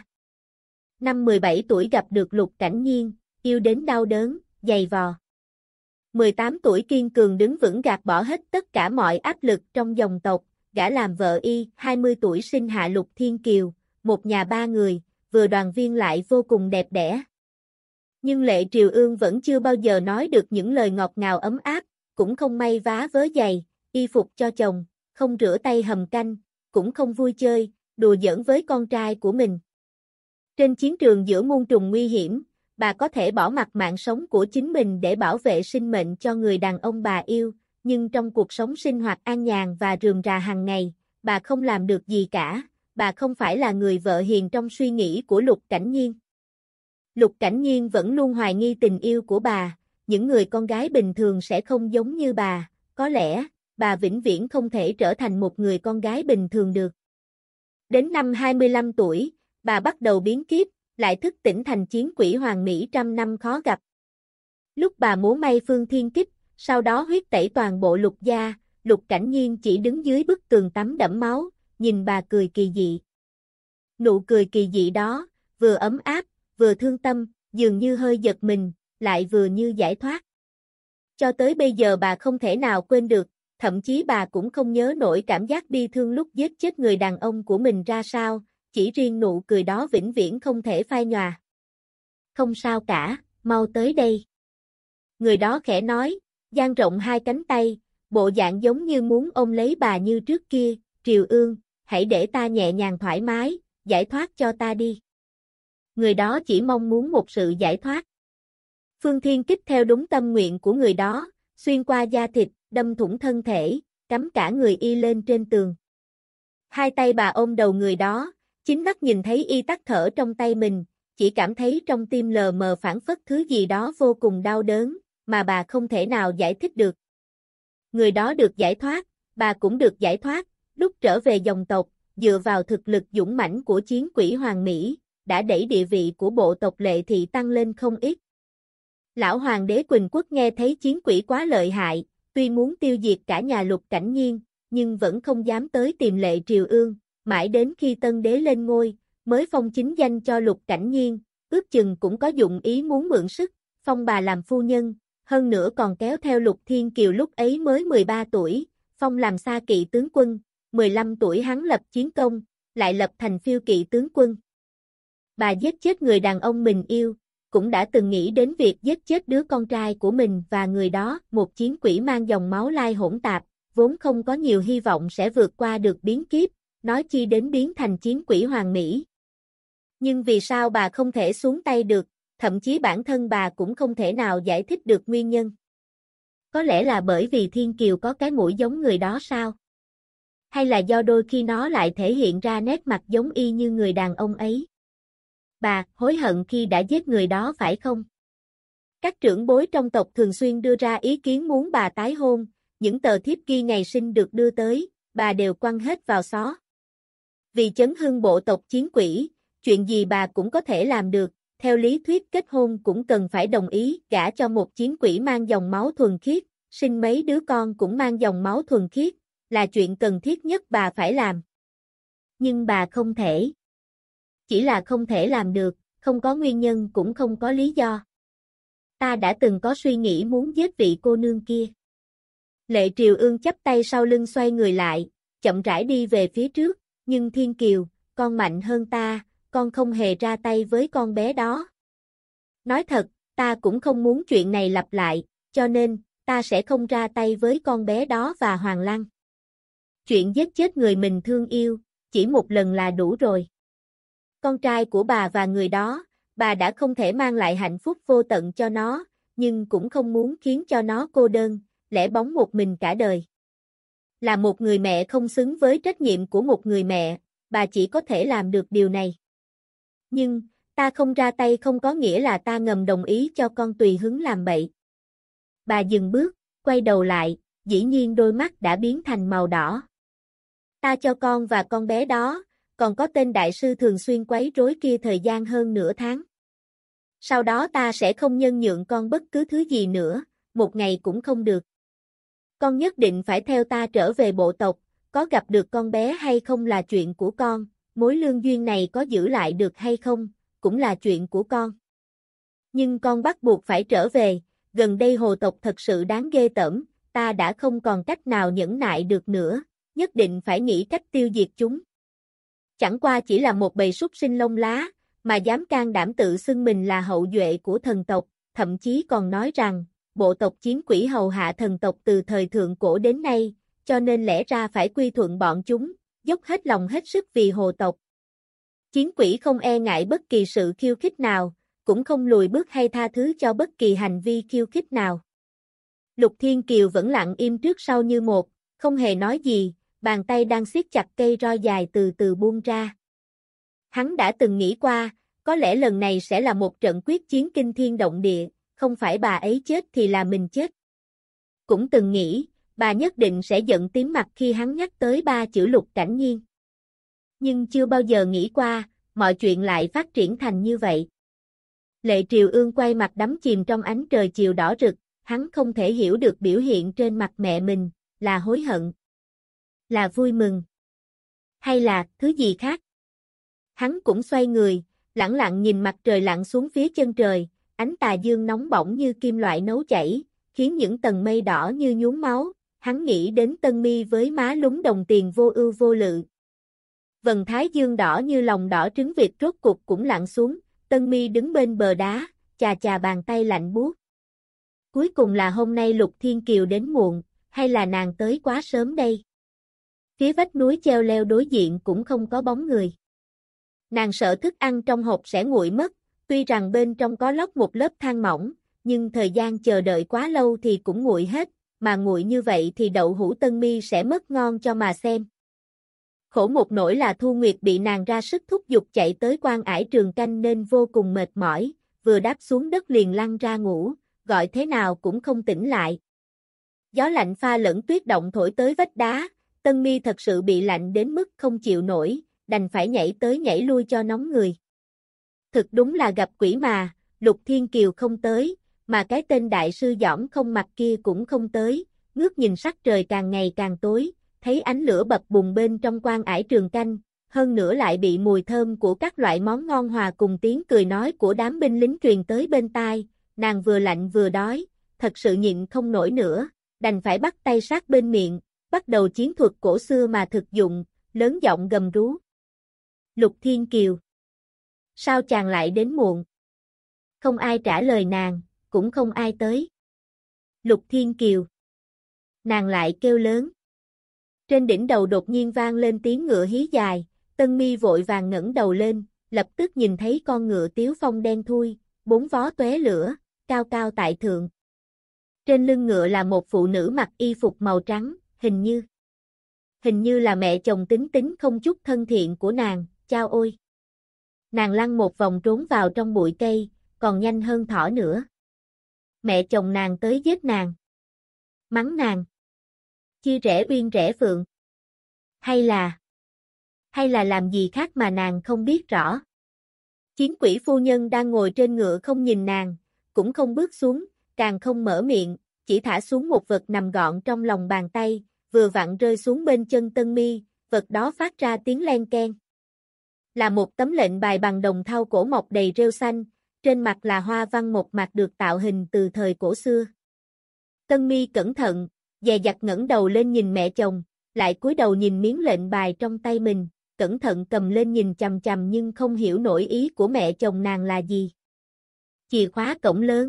Năm mười bảy tuổi gặp được Lục Cảnh Nhiên, yêu đến đau đớn, dày vò. mười tám tuổi kiên cường đứng vững gạt bỏ hết tất cả mọi áp lực trong dòng tộc, gả làm vợ y, hai mươi tuổi sinh hạ Lục Thiên Kiều, một nhà ba người, vừa đoàn viên lại vô cùng đẹp đẽ. Nhưng Lệ Triều Ương vẫn chưa bao giờ nói được những lời ngọt ngào ấm áp, cũng không may vá vớ giày, y phục cho chồng, không rửa tay hầm canh, cũng không vui chơi, đùa giỡn với con trai của mình. Trên chiến trường giữa muôn trùng nguy hiểm, bà có thể bỏ mặc mạng sống của chính mình để bảo vệ sinh mệnh cho người đàn ông bà yêu, nhưng trong cuộc sống sinh hoạt an nhàn và rườm rà hàng ngày, bà không làm được gì cả, bà không phải là người vợ hiền trong suy nghĩ của Lục Cảnh Nhiên. Lục Cảnh Nhiên vẫn luôn hoài nghi tình yêu của bà, những người con gái bình thường sẽ không giống như bà, có lẽ, bà vĩnh viễn không thể trở thành một người con gái bình thường được. Đến năm hai mươi lăm tuổi, bà bắt đầu biến kiếp, lại thức tỉnh thành chiến quỷ hoàng mỹ trăm năm khó gặp. Lúc bà múa may phương thiên kích, sau đó huyết tẩy toàn bộ Lục gia, Lục Cảnh Nhiên chỉ đứng dưới bức tường tắm đẫm máu, nhìn bà cười kỳ dị. Nụ cười kỳ dị đó, vừa ấm áp, vừa thương tâm, dường như hơi giật mình, lại vừa như giải thoát. Cho tới bây giờ bà không thể nào quên được, thậm chí bà cũng không nhớ nổi cảm giác bi thương lúc giết chết người đàn ông của mình ra sao, chỉ riêng nụ cười đó vĩnh viễn không thể phai nhòa. Không sao cả, mau tới đây. Người đó khẽ nói, dang rộng hai cánh tay, bộ dạng giống như muốn ôm lấy bà như trước kia, Triều Ương, hãy để ta nhẹ nhàng thoải mái, giải thoát cho ta đi. Người đó chỉ mong muốn một sự giải thoát. Phương Thiên Kích theo đúng tâm nguyện của người đó, xuyên qua da thịt, đâm thủng thân thể, cắm cả người y lên trên tường. Hai tay bà ôm đầu người đó, chính mắt nhìn thấy y tắt thở trong tay mình, chỉ cảm thấy trong tim lờ mờ phảng phất thứ gì đó vô cùng đau đớn, mà bà không thể nào giải thích được. Người đó được giải thoát, bà cũng được giải thoát, lúc trở về dòng tộc, dựa vào thực lực dũng mãnh của chiến quỷ Hoàng Mỹ, đã đẩy địa vị của bộ tộc Lệ Thị tăng lên không ít. Lão Hoàng đế Quỳnh Quốc nghe thấy chiến quỷ quá lợi hại, tuy muốn tiêu diệt cả nhà Lục Cảnh Nhiên, nhưng vẫn không dám tới tìm Lệ Triều Ương, mãi đến khi tân đế lên ngôi, mới phong chính danh cho Lục Cảnh Nhiên, ước chừng cũng có dụng ý muốn mượn sức, phong bà làm phu nhân, hơn nữa còn kéo theo Lục Thiên Kiều lúc ấy mới mười ba tuổi, phong làm xa kỵ tướng quân, mười lăm tuổi hắn lập chiến công, lại lập thành phiêu kỵ tướng quân. Bà giết chết người đàn ông mình yêu, cũng đã từng nghĩ đến việc giết chết đứa con trai của mình và người đó, một chiến quỷ mang dòng máu lai hỗn tạp, vốn không có nhiều hy vọng sẽ vượt qua được biến kiếp, nói chi đến biến thành chiến quỷ Hoàng Mỹ. Nhưng vì sao bà không thể xuống tay được, thậm chí bản thân bà cũng không thể nào giải thích được nguyên nhân. Có lẽ là bởi vì Thiên Kiều có cái mũi giống người đó sao? Hay là do đôi khi nó lại thể hiện ra nét mặt giống y như người đàn ông ấy? Bà hối hận khi đã giết người đó phải không? Các trưởng bối trong tộc thường xuyên đưa ra ý kiến muốn bà tái hôn, những tờ thiếp ghi ngày sinh được đưa tới, bà đều quăng hết vào xó. Vì chấn hưng bộ tộc chiến quỷ, chuyện gì bà cũng có thể làm được, theo lý thuyết kết hôn cũng cần phải đồng ý gả cho một chiến quỷ mang dòng máu thuần khiết, sinh mấy đứa con cũng mang dòng máu thuần khiết, là chuyện cần thiết nhất bà phải làm. Nhưng bà không thể. Chỉ là không thể làm được, không có nguyên nhân cũng không có lý do. Ta đã từng có suy nghĩ muốn giết vị cô nương kia. Lệ Triều Ương chắp tay sau lưng xoay người lại, chậm rãi đi về phía trước, nhưng Thiên Kiều, con mạnh hơn ta, con không hề ra tay với con bé đó. Nói thật, ta cũng không muốn chuyện này lặp lại, cho nên, ta sẽ không ra tay với con bé đó và Hoàng Lăng. Chuyện giết chết người mình thương yêu, chỉ một lần là đủ rồi. Con trai của bà và người đó, bà đã không thể mang lại hạnh phúc vô tận cho nó, nhưng cũng không muốn khiến cho nó cô đơn, lẻ bóng một mình cả đời. Là một người mẹ không xứng với trách nhiệm của một người mẹ, bà chỉ có thể làm được điều này. Nhưng, ta không ra tay không có nghĩa là ta ngầm đồng ý cho con tùy hứng làm bậy. Bà dừng bước, quay đầu lại, dĩ nhiên đôi mắt đã biến thành màu đỏ. Ta cho con và con bé đó, còn có tên đại sư thường xuyên quấy rối kia thời gian hơn nửa tháng. Sau đó ta sẽ không nhân nhượng con bất cứ thứ gì nữa, một ngày cũng không được. Con nhất định phải theo ta trở về bộ tộc, có gặp được con bé hay không là chuyện của con, mối lương duyên này có giữ lại được hay không, cũng là chuyện của con. Nhưng con bắt buộc phải trở về, gần đây hồ tộc thật sự đáng ghê tởm, ta đã không còn cách nào nhẫn nại được nữa, nhất định phải nghĩ cách tiêu diệt chúng. Chẳng qua chỉ là một bầy súc sinh lông lá, mà dám can đảm tự xưng mình là hậu duệ của thần tộc, thậm chí còn nói rằng, bộ tộc chiến quỷ hầu hạ thần tộc từ thời thượng cổ đến nay, cho nên lẽ ra phải quy thuận bọn chúng, dốc hết lòng hết sức vì hồ tộc. Chiến quỷ không e ngại bất kỳ sự khiêu khích nào, cũng không lùi bước hay tha thứ cho bất kỳ hành vi khiêu khích nào. Lục Thiên Kiều vẫn lặng im trước sau như một, không hề nói gì, bàn tay đang siết chặt cây roi dài từ từ buông ra. Hắn đã từng nghĩ qua, có lẽ lần này sẽ là một trận quyết chiến kinh thiên động địa, không phải bà ấy chết thì là mình chết. Cũng từng nghĩ, bà nhất định sẽ giận tím mặt khi hắn nhắc tới ba chữ Lục Cảnh Nhiên. Nhưng chưa bao giờ nghĩ qua, mọi chuyện lại phát triển thành như vậy. Lệ Triều Ương quay mặt đắm chìm trong ánh trời chiều đỏ rực, hắn không thể hiểu được biểu hiện trên mặt mẹ mình, là hối hận, là vui mừng, hay là thứ gì khác. Hắn cũng xoay người, lẳng lặng nhìn mặt trời lặn xuống phía chân trời, ánh tà dương nóng bỏng như kim loại nấu chảy, khiến những tầng mây đỏ như nhuốm máu, hắn nghĩ đến Tân Mi với má lúm đồng tiền vô ưu vô lự. Vầng thái dương đỏ như lòng đỏ trứng vịt rốt cục cũng lặn xuống, Tân Mi đứng bên bờ đá, chà chà bàn tay lạnh buốt. Cuối cùng là hôm nay Lục Thiên Kiều đến muộn, hay là nàng tới quá sớm đây? Phía vách núi treo leo đối diện cũng không có bóng người. Nàng sợ thức ăn trong hộp sẽ nguội mất, tuy rằng bên trong có lót một lớp than mỏng, nhưng thời gian chờ đợi quá lâu thì cũng nguội hết, mà nguội như vậy thì đậu hũ Tân Mi sẽ mất ngon cho mà xem. Khổ một nỗi là Thu Nguyệt bị nàng ra sức thúc giục chạy tới quan ải trường canh nên vô cùng mệt mỏi, vừa đáp xuống đất liền lăn ra ngủ, gọi thế nào cũng không tỉnh lại. Gió lạnh pha lẫn tuyết động thổi tới vách đá, Tân Mi thật sự bị lạnh đến mức không chịu nổi, đành phải nhảy tới nhảy lui cho nóng người. Thực đúng là gặp quỷ mà, Lục Thiên Kiều không tới, mà cái tên đại sư dỏm không mặt kia cũng không tới, ngước nhìn sắc trời càng ngày càng tối, thấy ánh lửa bập bùng bên trong quan ải trường canh, hơn nữa lại bị mùi thơm của các loại món ngon hòa cùng tiếng cười nói của đám binh lính truyền tới bên tai, nàng vừa lạnh vừa đói, thật sự nhịn không nổi nữa, đành phải bắt tay sát bên miệng, bắt đầu chiến thuật cổ xưa mà thực dụng, lớn giọng gầm rú. Lục Thiên Kiều. Sao chàng lại đến muộn? Không ai trả lời nàng, cũng không ai tới. Lục Thiên Kiều. Nàng lại kêu lớn. Trên đỉnh đầu đột nhiên vang lên tiếng ngựa hí dài, Tân Mi vội vàng ngẩng đầu lên, lập tức nhìn thấy con ngựa tiếu phong đen thui, bốn vó tóe lửa, cao cao tại thượng. Trên lưng ngựa là một phụ nữ mặc y phục màu trắng, hình như hình như là mẹ chồng tính tính không chút thân thiện của nàng, chao ôi. Nàng lăn một vòng trốn vào trong bụi cây, còn nhanh hơn thỏ nữa. Mẹ chồng nàng tới giết nàng. Mắng nàng. Chia rẽ uyên rẽ phượng. Hay là hay là làm gì khác mà nàng không biết rõ. Chiến quỷ phu nhân đang ngồi trên ngựa không nhìn nàng, cũng không bước xuống, càng không mở miệng, chỉ thả xuống một vật nằm gọn trong lòng bàn tay, vừa vặn rơi xuống bên chân Tân Mi, vật đó phát ra tiếng len keng. Là một tấm lệnh bài bằng đồng thau cổ mọc đầy rêu xanh, trên mặt là hoa văn một mặt được tạo hình từ thời cổ xưa. Tân Mi cẩn thận, dè dặt ngẩng đầu lên nhìn mẹ chồng, lại cúi đầu nhìn miếng lệnh bài trong tay mình, cẩn thận cầm lên nhìn chằm chằm nhưng không hiểu nổi ý của mẹ chồng nàng là gì. Chìa khóa cổng lớn.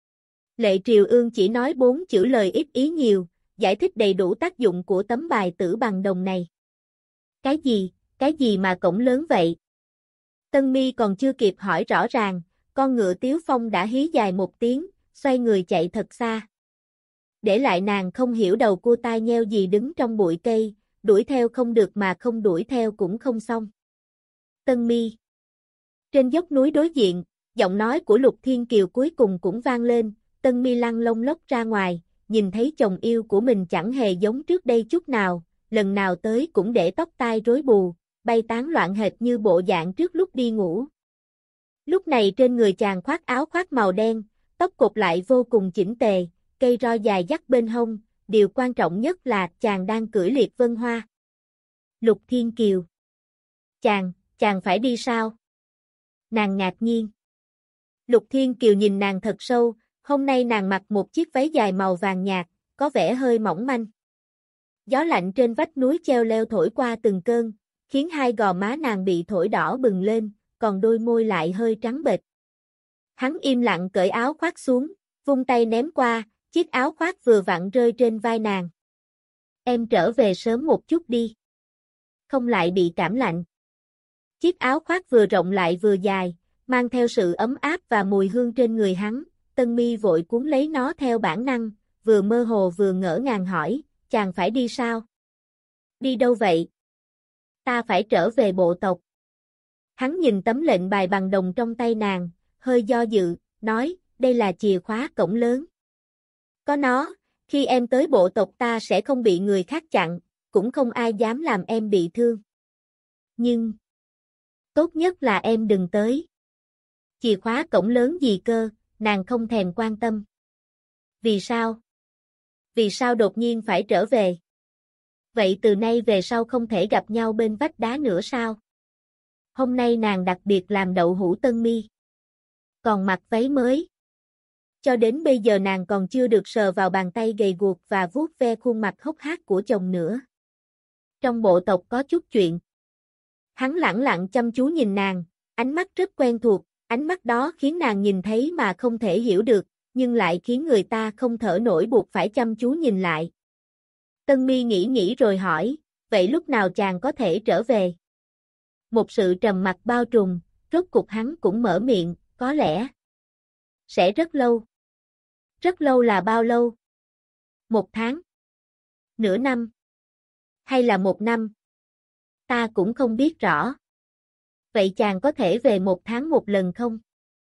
Lệ Triều Ương chỉ nói bốn chữ lời ít ý nhiều, giải thích đầy đủ tác dụng của tấm bài tử bằng đồng này. Cái gì, cái gì mà cổng lớn vậy? Tân Mi còn chưa kịp hỏi rõ ràng, con ngựa Tiếu Phong đã hí dài một tiếng, xoay người chạy thật xa. Để lại nàng không hiểu đầu cua tai nheo gì đứng trong bụi cây, đuổi theo không được mà không đuổi theo cũng không xong. Tân Mi. Trên dốc núi đối diện, giọng nói của Lục Thiên Kiều cuối cùng cũng vang lên, Tân Mi lăn lông lốc ra ngoài, nhìn thấy chồng yêu của mình chẳng hề giống trước đây chút nào, lần nào tới cũng để tóc tai rối bù, bay tán loạn hệt như bộ dạng trước lúc đi ngủ. Lúc này trên người chàng khoác áo khoác màu đen, tóc cột lại vô cùng chỉnh tề, cây roi dài dắt bên hông, điều quan trọng nhất là chàng đang cưỡi Liệt Vân Hoa. Lục Thiên Kiều. Chàng, chàng phải đi sao? Nàng ngạc nhiên. Lục Thiên Kiều nhìn nàng thật sâu, hôm nay nàng mặc một chiếc váy dài màu vàng nhạt, có vẻ hơi mỏng manh. Gió lạnh trên vách núi treo leo thổi qua từng cơn, khiến hai gò má nàng bị thổi đỏ bừng lên, còn đôi môi lại hơi trắng bệch. Hắn im lặng cởi áo khoác xuống, vung tay ném qua, chiếc áo khoác vừa vặn rơi trên vai nàng. Em trở về sớm một chút đi. Không lại bị cảm lạnh. Chiếc áo khoác vừa rộng lại vừa dài, mang theo sự ấm áp và mùi hương trên người hắn. Tân Mi vội cuốn lấy nó theo bản năng, vừa mơ hồ vừa ngỡ ngàng hỏi, chàng phải đi sao? Đi đâu vậy? Ta phải trở về bộ tộc. Hắn nhìn tấm lệnh bài bằng đồng trong tay nàng, hơi do dự, nói, đây là chìa khóa cổng lớn. Có nó, khi em tới bộ tộc ta sẽ không bị người khác chặn, cũng không ai dám làm em bị thương. Nhưng, tốt nhất là em đừng tới. Chìa khóa cổng lớn gì cơ, nàng không thèm quan tâm. Vì sao? Vì sao đột nhiên phải trở về? Vậy từ nay về sau không thể gặp nhau bên vách đá nữa sao? Hôm nay nàng đặc biệt làm đậu hũ Tân Mi. Còn mặc váy mới. Cho đến bây giờ nàng còn chưa được sờ vào bàn tay gầy guộc và vuốt ve khuôn mặt hốc hác của chồng nữa. Trong bộ tộc có chút chuyện. Hắn lẳng lặng chăm chú nhìn nàng, ánh mắt rất quen thuộc, ánh mắt đó khiến nàng nhìn thấy mà không thể hiểu được, nhưng lại khiến người ta không thở nổi buộc phải chăm chú nhìn lại. Tân Mi nghĩ nghĩ rồi hỏi, vậy lúc nào chàng có thể trở về? Một sự trầm mặc bao trùm, rốt cục hắn cũng mở miệng, có lẽ sẽ rất lâu. Rất lâu là bao lâu? Một tháng? Nửa năm? Hay là một năm? Ta cũng không biết rõ. Vậy chàng có thể về một tháng một lần không?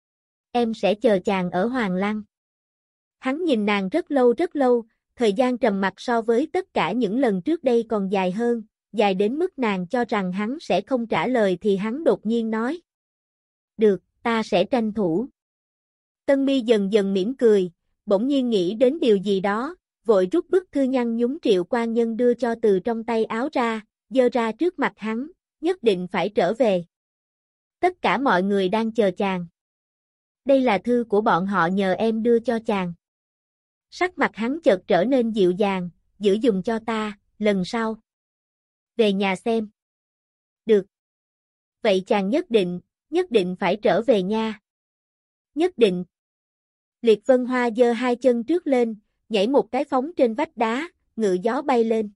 Em sẽ chờ chàng ở Hoàng Lăng. Hắn nhìn nàng rất lâu rất lâu, thời gian trầm mặc so với tất cả những lần trước đây còn dài hơn, dài đến mức nàng cho rằng hắn sẽ không trả lời thì hắn đột nhiên nói. Được, ta sẽ tranh thủ. Tân Mi dần dần mỉm cười, bỗng nhiên nghĩ đến điều gì đó, vội rút bức thư nhăn nhúm Triệu Quan Nhân đưa cho từ trong tay áo ra, giơ ra trước mặt hắn, nhất định phải trở về. Tất cả mọi người đang chờ chàng. Đây là thư của bọn họ nhờ em đưa cho chàng. Sắc mặt hắn chợt trở nên dịu dàng, giữ dùng cho ta, lần sau. Về nhà xem. Được. Vậy chàng nhất định, nhất định phải trở về nha. Nhất định. Liệt Vân Hoa giơ hai chân trước lên, nhảy một cái phóng trên vách đá, ngự gió bay lên.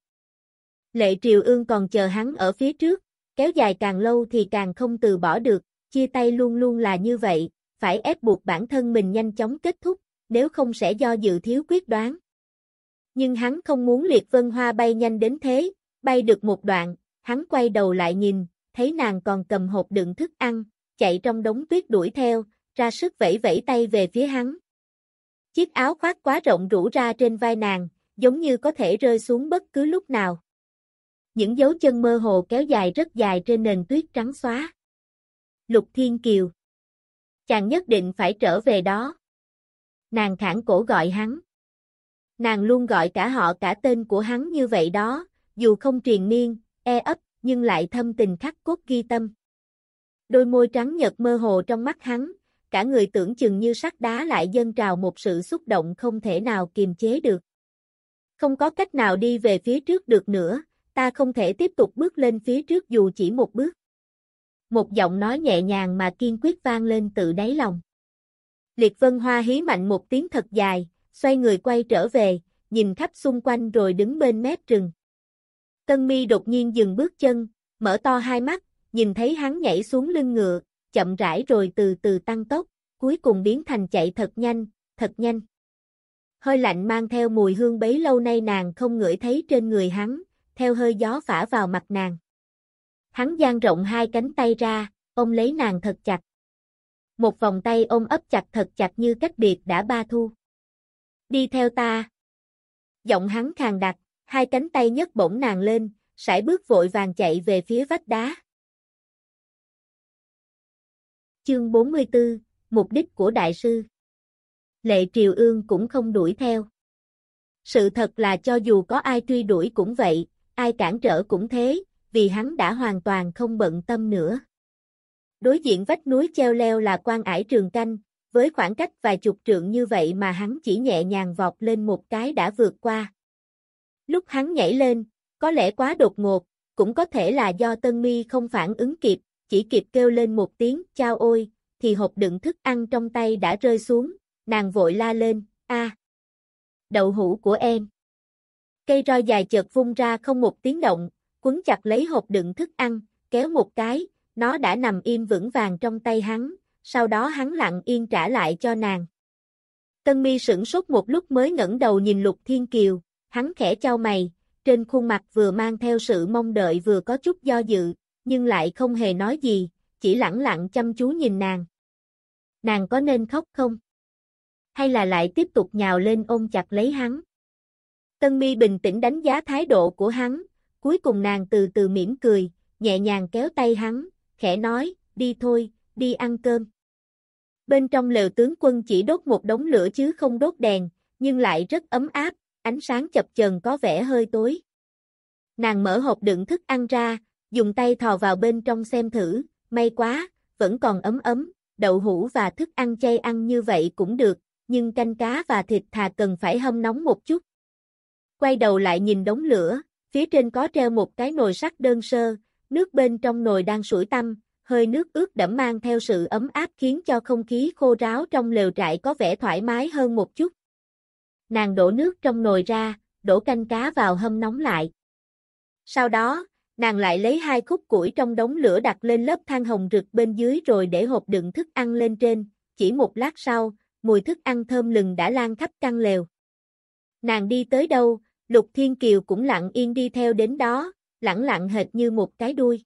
Lệ Triều Ương còn chờ hắn ở phía trước, kéo dài càng lâu thì càng không từ bỏ được, chia tay luôn luôn là như vậy, phải ép buộc bản thân mình nhanh chóng kết thúc, nếu không sẽ do dự thiếu quyết đoán. Nhưng hắn không muốn Liệt Vân Hoa bay nhanh đến thế, bay được một đoạn, hắn quay đầu lại nhìn, thấy nàng còn cầm hộp đựng thức ăn, chạy trong đống tuyết đuổi theo, ra sức vẫy vẫy tay về phía hắn. Chiếc áo khoác quá rộng rũ ra trên vai nàng, giống như có thể rơi xuống bất cứ lúc nào. Những dấu chân mơ hồ kéo dài rất dài trên nền tuyết trắng xóa. Lục Thiên Kiều. Chàng nhất định phải trở về đó. Nàng khản cổ gọi hắn. Nàng luôn gọi cả họ cả tên của hắn như vậy đó, dù không triền miên, e ấp, nhưng lại thâm tình khắc cốt ghi tâm. Đôi môi trắng nhợt mơ hồ trong mắt hắn, cả người tưởng chừng như sắt đá lại dâng trào một sự xúc động không thể nào kiềm chế được. Không có cách nào đi về phía trước được nữa, ta không thể tiếp tục bước lên phía trước dù chỉ một bước. Một giọng nói nhẹ nhàng mà kiên quyết vang lên từ đáy lòng. Liệt Vân Hoa hí mạnh một tiếng thật dài, xoay người quay trở về, nhìn khắp xung quanh rồi đứng bên mép rừng. Tân Mi đột nhiên dừng bước chân, mở to hai mắt, nhìn thấy hắn nhảy xuống lưng ngựa, chậm rãi rồi từ từ tăng tốc, cuối cùng biến thành chạy thật nhanh, thật nhanh. Hơi lạnh mang theo mùi hương bấy lâu nay nàng không ngửi thấy trên người hắn, theo hơi gió phả vào mặt nàng. Hắn dang rộng hai cánh tay ra, ôm lấy nàng thật chặt. Một vòng tay ôm ấp chặt thật chặt như cách biệt đã ba thu. Đi theo ta. Giọng hắn khàn đặc, hai cánh tay nhấc bổng nàng lên, sải bước vội vàng chạy về phía vách đá. Chương bốn mươi tư, Mục đích của Đại sư. Lệ Triều Ương cũng không đuổi theo. Sự thật là cho dù có ai truy đuổi cũng vậy, ai cản trở cũng thế, vì hắn đã hoàn toàn không bận tâm nữa. Đối diện vách núi treo leo là quan ải Trường Canh, với khoảng cách vài chục trượng như vậy mà hắn chỉ nhẹ nhàng vọt lên một cái đã vượt qua. Lúc hắn nhảy lên, có lẽ quá đột ngột, cũng có thể là do Tân Mi không phản ứng kịp, chỉ kịp kêu lên một tiếng chao ôi, thì hộp đựng thức ăn trong tay đã rơi xuống, nàng vội la lên, a, đậu hũ của em. Cây roi dài chợt vung ra không một tiếng động, quấn chặt lấy hộp đựng thức ăn, kéo một cái, nó đã nằm im vững vàng trong tay hắn, sau đó hắn lặng yên trả lại cho nàng. Tân Mi sửng sốt một lúc mới ngẩng đầu nhìn Lục Thiên Kiều, hắn khẽ chau mày, trên khuôn mặt vừa mang theo sự mong đợi vừa có chút do dự, nhưng lại không hề nói gì, chỉ lẳng lặng chăm chú nhìn nàng. Nàng có nên khóc không? Hay là lại tiếp tục nhào lên ôm chặt lấy hắn? Tân Mi bình tĩnh đánh giá thái độ của hắn, cuối cùng nàng từ từ mỉm cười, nhẹ nhàng kéo tay hắn, khẽ nói, đi thôi, đi ăn cơm. Bên trong lều tướng quân chỉ đốt một đống lửa chứ không đốt đèn, nhưng lại rất ấm áp, ánh sáng chập chờn có vẻ hơi tối. Nàng mở hộp đựng thức ăn ra, dùng tay thò vào bên trong xem thử, may quá, vẫn còn ấm ấm, đậu hũ và thức ăn chay ăn như vậy cũng được, nhưng canh cá và thịt thà cần phải hâm nóng một chút. Quay đầu lại nhìn đống lửa, phía trên có treo một cái nồi sắt đơn sơ, nước bên trong nồi đang sủi tăm, hơi nước ướt đẫm mang theo sự ấm áp khiến cho không khí khô ráo trong lều trại có vẻ thoải mái hơn một chút. Nàng đổ nước trong nồi ra, đổ canh cá vào hâm nóng lại. Sau đó, nàng lại lấy hai khúc củi trong đống lửa đặt lên lớp than hồng rực bên dưới rồi để hộp đựng thức ăn lên trên, chỉ một lát sau, mùi thức ăn thơm lừng đã lan khắp căn lều. Nàng đi tới đâu, Lục Thiên Kiều cũng lặng yên đi theo đến đó, lẳng lặng hệt như một cái đuôi.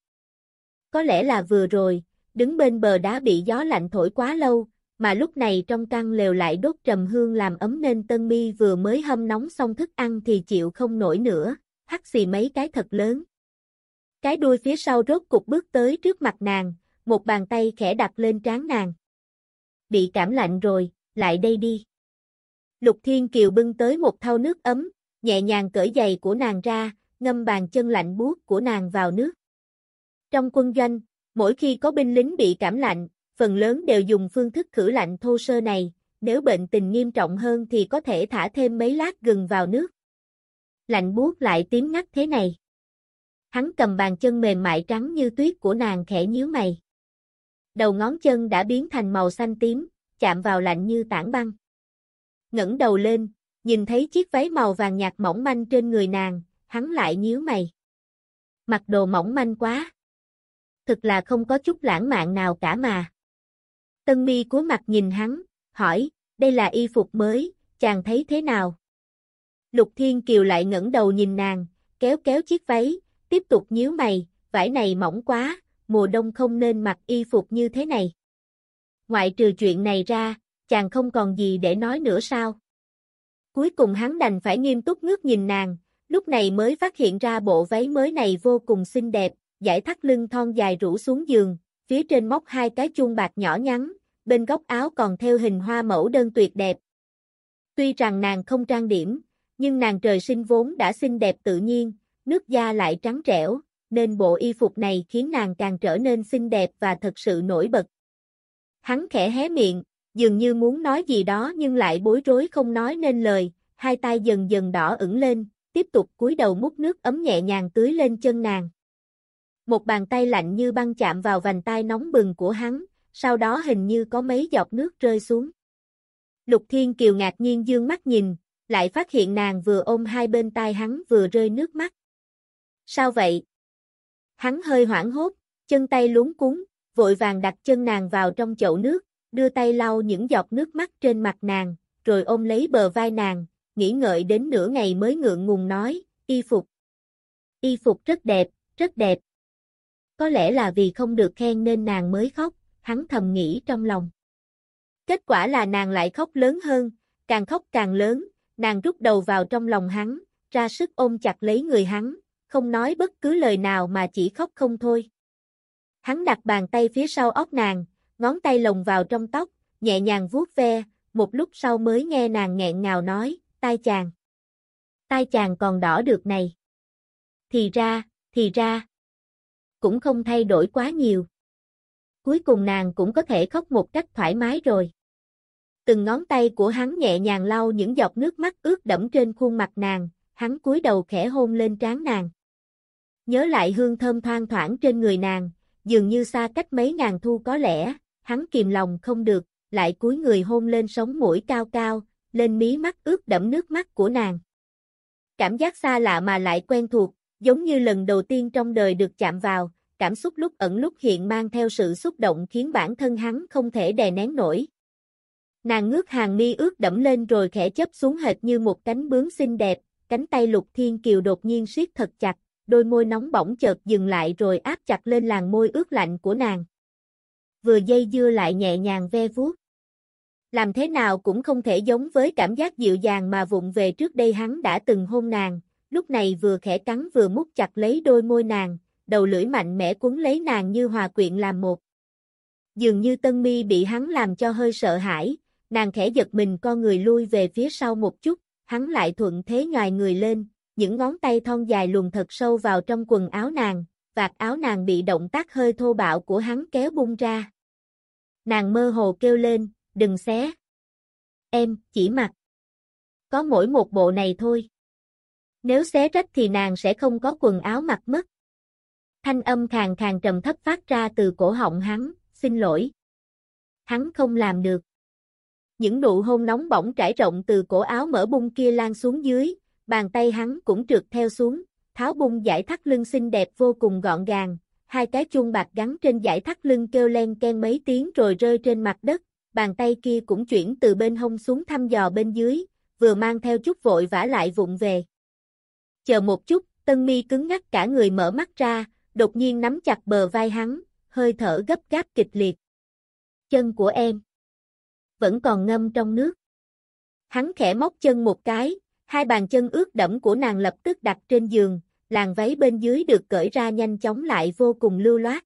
Có lẽ là vừa rồi, đứng bên bờ đá bị gió lạnh thổi quá lâu, mà lúc này trong căn lều lại đốt trầm hương làm ấm nên Tân Mi vừa mới hâm nóng xong thức ăn thì chịu không nổi nữa, hắt xì mấy cái thật lớn. Cái đuôi phía sau rốt cục bước tới trước mặt nàng, một bàn tay khẽ đặt lên trán nàng. Bị cảm lạnh rồi, lại đây đi. Lục Thiên Kiều bưng tới một thau nước ấm, nhẹ nhàng cởi giày của nàng ra, ngâm bàn chân lạnh buốt của nàng vào nước. Trong quân doanh, mỗi khi có binh lính bị cảm lạnh, phần lớn đều dùng phương thức khử lạnh thô sơ này, nếu bệnh tình nghiêm trọng hơn thì có thể thả thêm mấy lát gừng vào nước. Lạnh buốt lại tím ngắt thế này. Hắn cầm bàn chân mềm mại trắng như tuyết của nàng khẽ nhíu mày. Đầu ngón chân đã biến thành màu xanh tím, chạm vào lạnh như tảng băng. Ngẩng đầu lên, nhìn thấy chiếc váy màu vàng nhạt mỏng manh trên người nàng, hắn lại nhíu mày. Mặc đồ mỏng manh quá. Thực là không có chút lãng mạn nào cả mà. Tân Mi cúi mặt nhìn hắn, hỏi, đây là y phục mới, chàng thấy thế nào? Lục Thiên Kiều lại ngẩng đầu nhìn nàng, kéo kéo chiếc váy, tiếp tục nhíu mày, vải này mỏng quá, mùa đông không nên mặc y phục như thế này. Ngoại trừ chuyện này ra, chàng không còn gì để nói nữa sao? Cuối cùng hắn đành phải nghiêm túc ngước nhìn nàng, lúc này mới phát hiện ra bộ váy mới này vô cùng xinh đẹp, dải thắt lưng thon dài rủ xuống giường, phía trên móc hai cái chuông bạc nhỏ nhắn, bên góc áo còn thêu hình hoa mẫu đơn tuyệt đẹp. Tuy rằng nàng không trang điểm, nhưng nàng trời sinh vốn đã xinh đẹp tự nhiên, nước da lại trắng trẻo, nên bộ y phục này khiến nàng càng trở nên xinh đẹp và thật sự nổi bật. Hắn khẽ hé miệng, dường như muốn nói gì đó nhưng lại bối rối không nói nên lời, hai tay dần dần đỏ ửng lên, tiếp tục cúi đầu múc nước ấm nhẹ nhàng tưới lên chân nàng. Một bàn tay lạnh như băng chạm vào vành tai nóng bừng của hắn, sau đó hình như có mấy giọt nước rơi xuống. Lục Thiên Kiều ngạc nhiên dương mắt nhìn, lại phát hiện nàng vừa ôm hai bên tai hắn vừa rơi nước mắt. Sao vậy? Hắn hơi hoảng hốt, chân tay luống cuống, vội vàng đặt chân nàng vào trong chậu nước, đưa tay lau những giọt nước mắt trên mặt nàng, rồi ôm lấy bờ vai nàng, nghĩ ngợi đến nửa ngày mới ngượng ngùng nói, y phục. Y phục rất đẹp, rất đẹp. Có lẽ là vì không được khen nên nàng mới khóc, hắn thầm nghĩ trong lòng. Kết quả là nàng lại khóc lớn hơn, càng khóc càng lớn, nàng rút đầu vào trong lòng hắn, ra sức ôm chặt lấy người hắn, không nói bất cứ lời nào mà chỉ khóc không thôi. Hắn đặt bàn tay phía sau óc nàng, ngón tay lồng vào trong tóc, nhẹ nhàng vuốt ve, một lúc sau mới nghe nàng nghẹn ngào nói, tai chàng. Tai chàng còn đỏ được này. Thì ra, thì ra. Cũng không thay đổi quá nhiều. Cuối cùng nàng cũng có thể khóc một cách thoải mái rồi. Từng ngón tay của hắn nhẹ nhàng lau những giọt nước mắt ướt đẫm trên khuôn mặt nàng, hắn cúi đầu khẽ hôn lên trán nàng. Nhớ lại hương thơm thoang thoảng trên người nàng, dường như xa cách mấy ngàn thu có lẽ, hắn kìm lòng không được, lại cúi người hôn lên sống mũi cao cao, lên mí mắt ướt đẫm nước mắt của nàng. Cảm giác xa lạ mà lại quen thuộc, giống như lần đầu tiên trong đời được chạm vào, cảm xúc lúc ẩn lúc hiện mang theo sự xúc động khiến bản thân hắn không thể đè nén nổi. Nàng ngước hàng mi ướt đẫm lên rồi khẽ chớp xuống hệt như một cánh bướm xinh đẹp, cánh tay Lục Thiên Kiều đột nhiên siết thật chặt, đôi môi nóng bỏng chợt dừng lại rồi áp chặt lên làn môi ướt lạnh của nàng. Vừa dây dưa lại nhẹ nhàng ve vuốt. Làm thế nào cũng không thể giống với cảm giác dịu dàng mà vụng về trước đây hắn đã từng hôn nàng, lúc này vừa khẽ cắn vừa mút chặt lấy đôi môi nàng, đầu lưỡi mạnh mẽ quấn lấy nàng như hòa quyện làm một. Dường như Tân Mi bị hắn làm cho hơi sợ hãi, nàng khẽ giật mình co người lui về phía sau một chút, hắn lại thuận thế nhòi người lên, những ngón tay thon dài luồn thật sâu vào trong quần áo nàng, vạt áo nàng bị động tác hơi thô bạo của hắn kéo bung ra. Nàng mơ hồ kêu lên, đừng xé. Em, chỉ mặc. Có mỗi một bộ này thôi. Nếu xé rách thì nàng sẽ không có quần áo mặc mất. Thanh âm khàn khàn trầm thấp phát ra từ cổ họng hắn, xin lỗi. Hắn không làm được. Những nụ hôn nóng bỏng trải rộng từ cổ áo mở bung kia lan xuống dưới, bàn tay hắn cũng trượt theo xuống, tháo bung dải thắt lưng xinh đẹp vô cùng gọn gàng, hai cái chuông bạc gắn trên dải thắt lưng kêu len ken mấy tiếng rồi rơi trên mặt đất, bàn tay kia cũng chuyển từ bên hông xuống thăm dò bên dưới, vừa mang theo chút vội vã lại vụng về. Chờ một chút, Tân Mi cứng ngắc cả người mở mắt ra, đột nhiên nắm chặt bờ vai hắn, hơi thở gấp gáp kịch liệt. Chân của em vẫn còn ngâm trong nước. Hắn khẽ móc chân một cái, hai bàn chân ướt đẫm của nàng lập tức đặt trên giường, làn váy bên dưới được cởi ra nhanh chóng lại vô cùng lưu loát.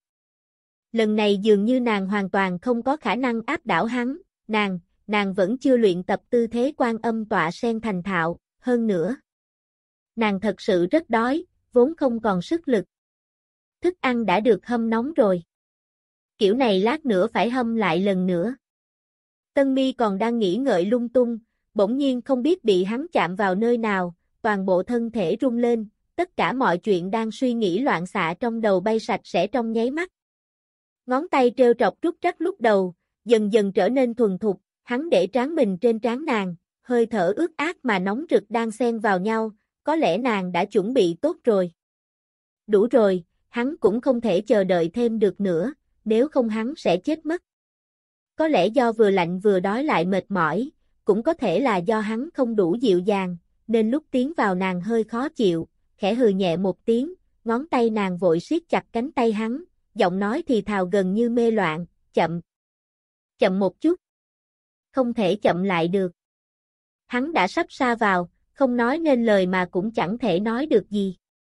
Lần này dường như nàng hoàn toàn không có khả năng áp đảo hắn, nàng, nàng vẫn chưa luyện tập tư thế Quan Âm tọa sen thành thạo, hơn nữa. Nàng thật sự rất đói, vốn không còn sức lực. Thức ăn đã được hâm nóng rồi. Kiểu này lát nữa phải hâm lại lần nữa. Tân Mi còn đang nghĩ ngợi lung tung, bỗng nhiên không biết bị hắn chạm vào nơi nào, toàn bộ thân thể rung lên, tất cả mọi chuyện đang suy nghĩ loạn xạ trong đầu bay sạch sẽ trong nháy mắt. Ngón tay trêu trọc rút rắc lúc đầu, dần dần trở nên thuần thục, hắn để trán mình trên trán nàng, hơi thở ướt át mà nóng rực đang xen vào nhau, có lẽ nàng đã chuẩn bị tốt rồi. Đủ rồi, hắn cũng không thể chờ đợi thêm được nữa, nếu không hắn sẽ chết mất. Có lẽ do vừa lạnh vừa đói lại mệt mỏi, cũng có thể là do hắn không đủ dịu dàng, nên lúc tiến vào nàng hơi khó chịu, khẽ hừ nhẹ một tiếng, ngón tay nàng vội siết chặt cánh tay hắn, giọng nói thì thào gần như mê loạn, chậm. Chậm một chút. Không thể chậm lại được. Hắn đã sắp sa vào, không nói nên lời mà cũng chẳng thể nói được gì.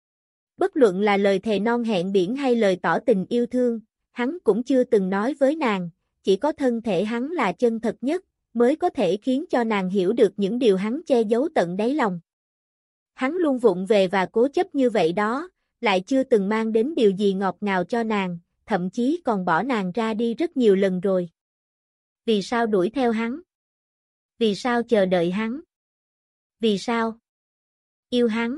Bất luận là lời thề non hẹn biển hay lời tỏ tình yêu thương, hắn cũng chưa từng nói với nàng, chỉ có thân thể hắn là chân thật nhất, mới có thể khiến cho nàng hiểu được những điều hắn che giấu tận đáy lòng. Hắn luôn vụng về và cố chấp như vậy đó, lại chưa từng mang đến điều gì ngọt ngào cho nàng, thậm chí còn bỏ nàng ra đi rất nhiều lần rồi. Vì sao đuổi theo hắn? Vì sao chờ đợi hắn? Vì sao? Yêu hắn?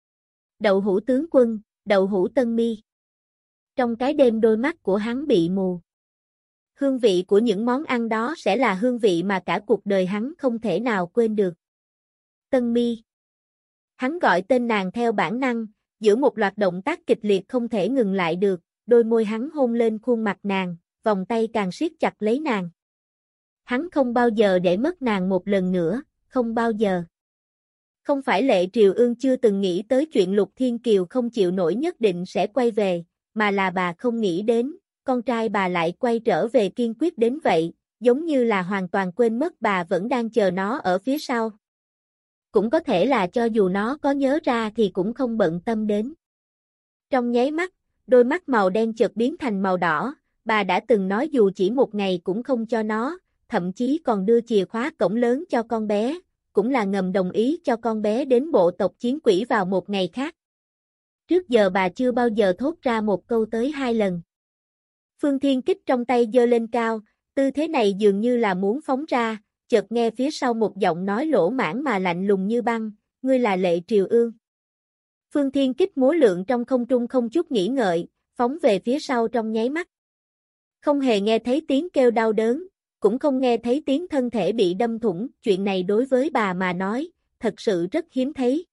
Đậu hũ tướng quân, đậu hũ Tân Mi. Trong cái đêm đôi mắt của hắn bị mù. Hương vị của những món ăn đó sẽ là hương vị mà cả cuộc đời hắn không thể nào quên được. Tân Mi. Hắn gọi tên nàng theo bản năng, giữa một loạt động tác kịch liệt không thể ngừng lại được, đôi môi hắn hôn lên khuôn mặt nàng, vòng tay càng siết chặt lấy nàng. Hắn không bao giờ để mất nàng một lần nữa, không bao giờ. Không phải Lệ Triều Ương chưa từng nghĩ tới chuyện Lục Thiên Kiều không chịu nổi nhất định sẽ quay về, mà là bà không nghĩ đến, con trai bà lại quay trở về kiên quyết đến vậy, giống như là hoàn toàn quên mất bà vẫn đang chờ nó ở phía sau. Cũng có thể là cho dù nó có nhớ ra thì cũng không bận tâm đến. Trong nháy mắt, đôi mắt màu đen chợt biến thành màu đỏ, bà đã từng nói dù chỉ một ngày cũng không cho nó, thậm chí còn đưa chìa khóa cổng lớn cho con bé, cũng là ngầm đồng ý cho con bé đến bộ tộc chiến quỷ vào một ngày khác. Trước giờ bà chưa bao giờ thốt ra một câu tới hai lần. Phương Thiên Kích trong tay giơ lên cao, tư thế này dường như là muốn phóng ra, chợt nghe phía sau một giọng nói lỗ mãng mà lạnh lùng như băng, ngươi là Lệ Triều Ương. Phương Thiên Kích múa lượn trong không trung không chút nghĩ ngợi, phóng về phía sau trong nháy mắt. Không hề nghe thấy tiếng kêu đau đớn, cũng không nghe thấy tiếng thân thể bị đâm thủng, chuyện này đối với bà mà nói, thật sự rất hiếm thấy.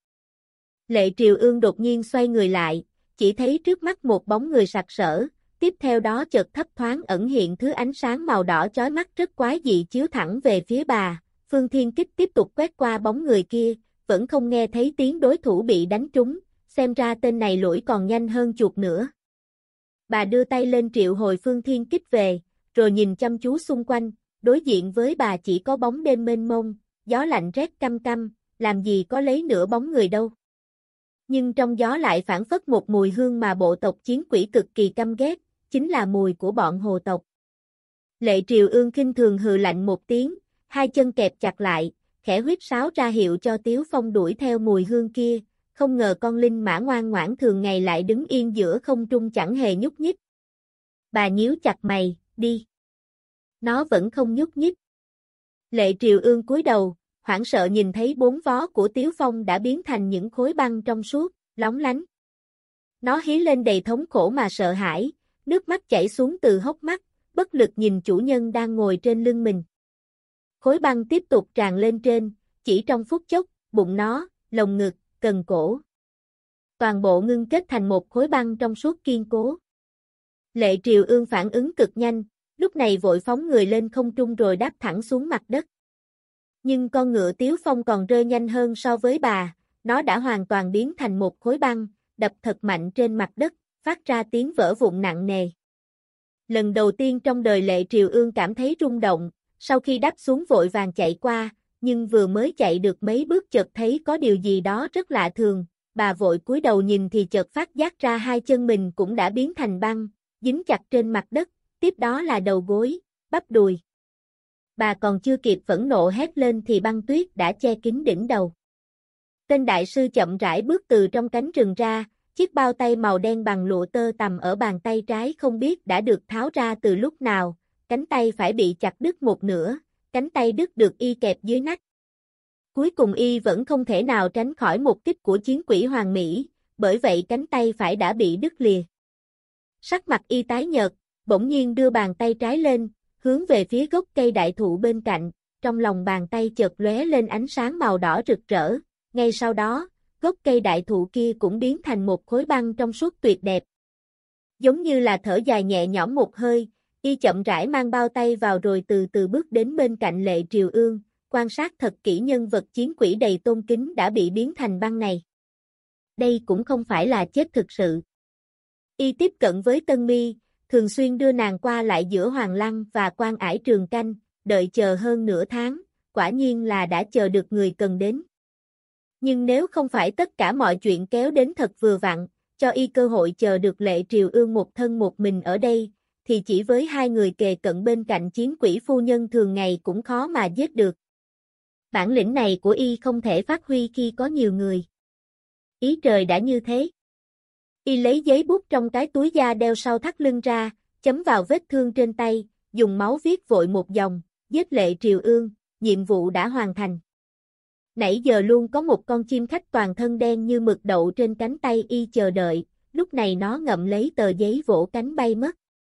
Lệ Triều Ương đột nhiên xoay người lại, chỉ thấy trước mắt một bóng người sặc sỡ, tiếp theo đó chợt thấp thoáng ẩn hiện thứ ánh sáng màu đỏ chói mắt rất quái dị chiếu thẳng về phía bà. Phương Thiên Kích tiếp tục quét qua bóng người kia, vẫn không nghe thấy tiếng đối thủ bị đánh trúng, xem ra tên này lủi còn nhanh hơn chuột nữa. Bà đưa tay lên triệu hồi Phương Thiên Kích về, rồi nhìn chăm chú xung quanh, đối diện với bà chỉ có bóng đêm mênh mông, gió lạnh rét căm căm, làm gì có lấy nửa bóng người đâu. Nhưng trong gió lại phảng phất một mùi hương mà bộ tộc chiến quỷ cực kỳ căm ghét, chính là mùi của bọn hồ tộc. Lệ Triều Ương khinh thường hừ lạnh một tiếng, hai chân kẹp chặt lại, khẽ huýt sáo ra hiệu cho Tiếu Phong đuổi theo mùi hương kia, không ngờ con linh mã ngoan ngoãn thường ngày lại đứng yên giữa không trung chẳng hề nhúc nhích. Bà nhíu chặt mày, đi. Nó vẫn không nhúc nhích. Lệ Triều Ương cúi đầu, hoảng sợ nhìn thấy bốn vó của Tiếu Phong đã biến thành những khối băng trong suốt, lóng lánh. Nó hí lên đầy thống khổ mà sợ hãi, nước mắt chảy xuống từ hốc mắt, bất lực nhìn chủ nhân đang ngồi trên lưng mình. Khối băng tiếp tục tràn lên trên, chỉ trong phút chốc, bụng nó, lồng ngực, cần cổ. Toàn bộ ngưng kết thành một khối băng trong suốt kiên cố. Lệ Triều Ương phản ứng cực nhanh, lúc này vội phóng người lên không trung rồi đáp thẳng xuống mặt đất. Nhưng con ngựa Tiếu Phong còn rơi nhanh hơn so với bà, nó đã hoàn toàn biến thành một khối băng, đập thật mạnh trên mặt đất, phát ra tiếng vỡ vụn nặng nề. Lần đầu tiên trong đời Lệ Triều Ương cảm thấy rung động, sau khi đáp xuống vội vàng chạy qua, nhưng vừa mới chạy được mấy bước chợt thấy có điều gì đó rất lạ thường, bà vội cúi đầu nhìn thì chợt phát giác ra hai chân mình cũng đã biến thành băng, dính chặt trên mặt đất, tiếp đó là đầu gối, bắp đùi. Bà còn chưa kịp phẫn nộ hét lên thì băng tuyết đã che kín đỉnh đầu. Tên đại sư chậm rãi bước từ trong cánh rừng ra, chiếc bao tay màu đen bằng lụa tơ tằm ở bàn tay trái không biết đã được tháo ra từ lúc nào, cánh tay phải bị chặt đứt một nửa, cánh tay đứt được y kẹp dưới nách. Cuối cùng y vẫn không thể nào tránh khỏi một kích của chiến quỷ Hoàng Mỹ, bởi vậy cánh tay phải đã bị đứt lìa. Sắc mặt y tái nhợt, bỗng nhiên đưa bàn tay trái lên, hướng về phía gốc cây đại thụ bên cạnh, trong lòng bàn tay chợt lóe lên ánh sáng màu đỏ rực rỡ, ngay sau đó, gốc cây đại thụ kia cũng biến thành một khối băng trong suốt tuyệt đẹp. Giống như là thở dài nhẹ nhõm một hơi, y chậm rãi mang bao tay vào rồi từ từ bước đến bên cạnh Lệ Triều Ương, quan sát thật kỹ nhân vật chiến quỷ đầy tôn kính đã bị biến thành băng này. Đây cũng không phải là chết thực sự. Y tiếp cận với Tân Mi, thường xuyên đưa nàng qua lại giữa Hoàng Lăng và Quan Ải Trường Canh, đợi chờ hơn nửa tháng, quả nhiên là đã chờ được người cần đến. Nhưng nếu không phải tất cả mọi chuyện kéo đến thật vừa vặn, cho y cơ hội chờ được Lệ Triều Ương một thân một mình ở đây, thì chỉ với hai người kề cận bên cạnh chiến quỷ phu nhân thường ngày cũng khó mà giết được. Bản lĩnh này của y không thể phát huy khi có nhiều người. Ý trời đã như thế. Y lấy giấy bút trong cái túi da đeo sau thắt lưng ra, chấm vào vết thương trên tay, dùng máu viết vội một dòng, giết Lệ Triều Ương, nhiệm vụ đã hoàn thành. Nãy giờ luôn có một con chim khách toàn thân đen như mực đậu trên cánh tay y chờ đợi, lúc này nó ngậm lấy tờ giấy vỗ cánh bay mất.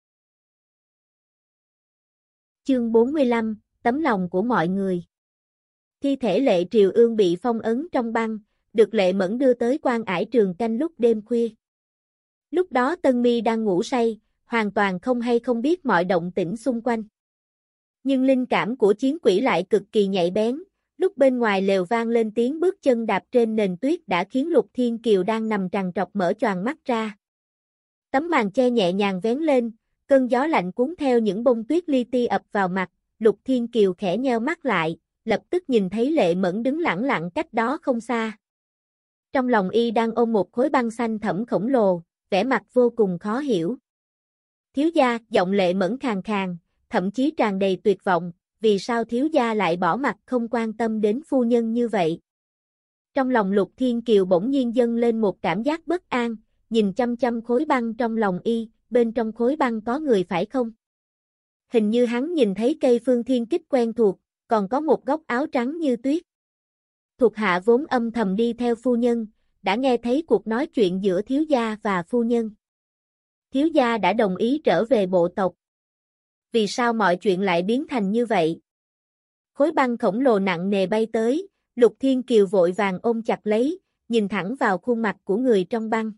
Chương bốn mươi lăm, tấm lòng của mọi người. Thi thể Lệ Triều Ương bị phong ấn trong băng, được Lệ Mẫn đưa tới Quan Ải Trường Canh lúc đêm khuya. Lúc đó Tân Mi đang ngủ say, hoàn toàn không hay không biết mọi động tĩnh xung quanh. Nhưng linh cảm của chiến quỷ lại cực kỳ nhạy bén, lúc bên ngoài lều vang lên tiếng bước chân đạp trên nền tuyết đã khiến Lục Thiên Kiều đang nằm trằn trọc mở choàng mắt ra. Tấm màn che nhẹ nhàng vén lên, cơn gió lạnh cuốn theo những bông tuyết li ti ập vào mặt, Lục Thiên Kiều khẽ nheo mắt lại, lập tức nhìn thấy Lệ Mẫn đứng lẳng lặng cách đó không xa. Trong lòng y đang ôm một khối băng xanh thẫm khổng lồ, vẻ mặt vô cùng khó hiểu. Thiếu gia, giọng Lệ Mẫn khàn khàn, thậm chí tràn đầy tuyệt vọng, vì sao thiếu gia lại bỏ mặc không quan tâm đến phu nhân như vậy? Trong lòng Lục Thiên Kiều bỗng nhiên dâng lên một cảm giác bất an, nhìn chăm chăm khối băng trong lòng y, bên trong khối băng có người phải không? Hình như hắn nhìn thấy cây phương thiên kích quen thuộc, còn có một góc áo trắng như tuyết. Thuộc hạ vốn âm thầm đi theo phu nhân, đã nghe thấy cuộc nói chuyện giữa thiếu gia và phu nhân. Thiếu gia đã đồng ý trở về bộ tộc. Vì sao mọi chuyện lại biến thành như vậy? Khối băng khổng lồ nặng nề bay tới, Lục Thiên Kiều vội vàng ôm chặt lấy, nhìn thẳng vào khuôn mặt của người trong băng.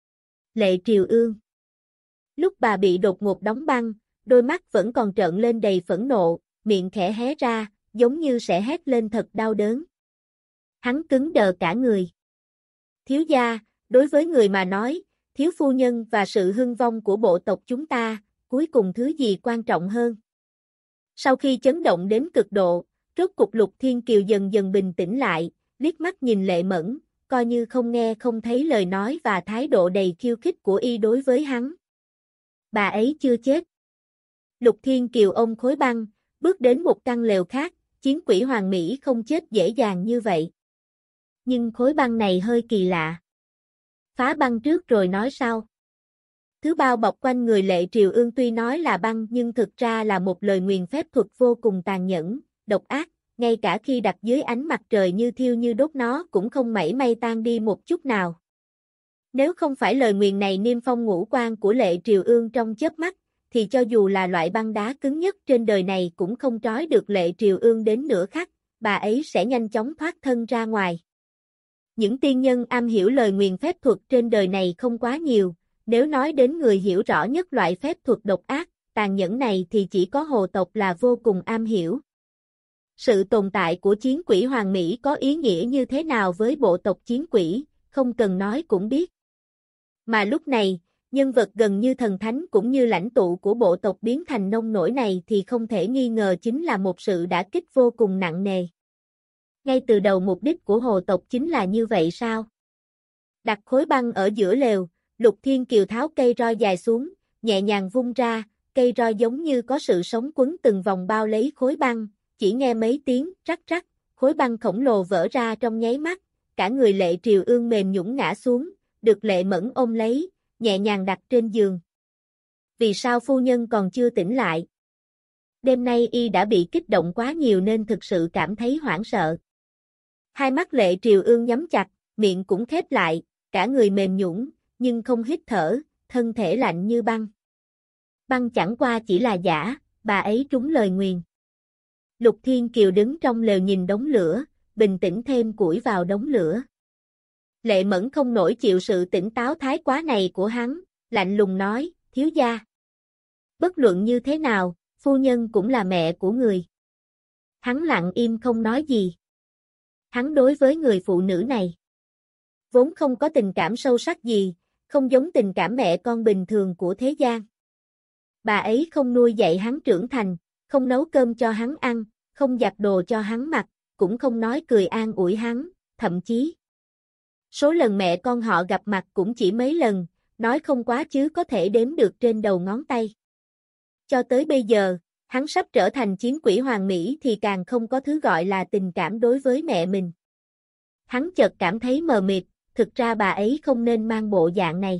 Lệ Triều Ương. Lúc bà bị đột ngột đóng băng, đôi mắt vẫn còn trợn lên đầy phẫn nộ, miệng khẽ hé ra, giống như sẽ hét lên thật đau đớn. Hắn cứng đờ cả người. Thiếu gia, đối với người mà nói, thiếu phu nhân và sự hưng vong của bộ tộc chúng ta, cuối cùng thứ gì quan trọng hơn? Sau khi chấn động đến cực độ, rốt cục Lục Thiên Kiều dần dần bình tĩnh lại, liếc mắt nhìn Lệ Mẫn, coi như không nghe không thấy lời nói và thái độ đầy khiêu khích của y đối với hắn. Bà ấy chưa chết. Lục Thiên Kiều ôm khối băng, bước đến một căn lều khác, chiến quỷ Hoàng Mỹ không chết dễ dàng như vậy. Nhưng khối băng này hơi kỳ lạ. Phá băng trước rồi nói sau. Thứ bao bọc quanh người Lệ Triều Ương tuy nói là băng nhưng thực ra là một lời nguyền phép thuật vô cùng tàn nhẫn, độc ác, ngay cả khi đặt dưới ánh mặt trời như thiêu như đốt nó cũng không mảy may tan đi một chút nào. Nếu không phải lời nguyền này niêm phong ngũ quan của Lệ Triều Ương trong chớp mắt, thì cho dù là loại băng đá cứng nhất trên đời này cũng không trói được Lệ Triều Ương đến nửa khắc, bà ấy sẽ nhanh chóng thoát thân ra ngoài. Những tiên nhân am hiểu lời nguyền phép thuật trên đời này không quá nhiều, nếu nói đến người hiểu rõ nhất loại phép thuật độc ác, tàn nhẫn này thì chỉ có Hồ tộc là vô cùng am hiểu. Sự tồn tại của chiến quỷ Hoàng Mỹ có ý nghĩa như thế nào với bộ tộc chiến quỷ, không cần nói cũng biết. Mà lúc này, nhân vật gần như thần thánh cũng như lãnh tụ của bộ tộc biến thành nông nổi này thì không thể nghi ngờ chính là một sự đả kích vô cùng nặng nề. Ngay từ đầu mục đích của Hồ tộc chính là như vậy sao? Đặt khối băng ở giữa lều, Lục Thiên Kiều tháo cây roi dài xuống, nhẹ nhàng vung ra, cây roi giống như có sự sống quấn từng vòng bao lấy khối băng, chỉ nghe mấy tiếng rắc rắc, khối băng khổng lồ vỡ ra trong nháy mắt, cả người Lệ Triều Ương mềm nhũn ngã xuống, được Lệ Mẫn ôm lấy, nhẹ nhàng đặt trên giường. Vì sao phu nhân còn chưa tỉnh lại? Đêm nay y đã bị kích động quá nhiều nên thực sự cảm thấy hoảng sợ. Hai mắt Lệ Triều Ương nhắm chặt, miệng cũng khép lại, cả người mềm nhũn, nhưng không hít thở, thân thể lạnh như băng. Băng chẳng qua chỉ là giả, bà ấy trúng lời nguyền. Lục Thiên Kiều đứng trong lều nhìn đống lửa, bình tĩnh thêm củi vào đống lửa. Lệ Mẫn không nổi chịu sự tỉnh táo thái quá này của hắn, lạnh lùng nói, thiếu gia. Bất luận như thế nào, phu nhân cũng là mẹ của người. Hắn lặng im không nói gì. Hắn đối với người phụ nữ này vốn không có tình cảm sâu sắc gì, không giống tình cảm mẹ con bình thường của thế gian. Bà ấy không nuôi dạy hắn trưởng thành, không nấu cơm cho hắn ăn, không giặt đồ cho hắn mặc, cũng không nói cười an ủi hắn, thậm chí số lần mẹ con họ gặp mặt cũng chỉ mấy lần, nói không quá chứ có thể đếm được trên đầu ngón tay. Cho tới bây giờ, hắn sắp trở thành chiến quỷ Hoàng Mỹ thì càng không có thứ gọi là tình cảm đối với mẹ mình. Hắn chợt cảm thấy mờ mịt, thực ra bà ấy không nên mang bộ dạng này.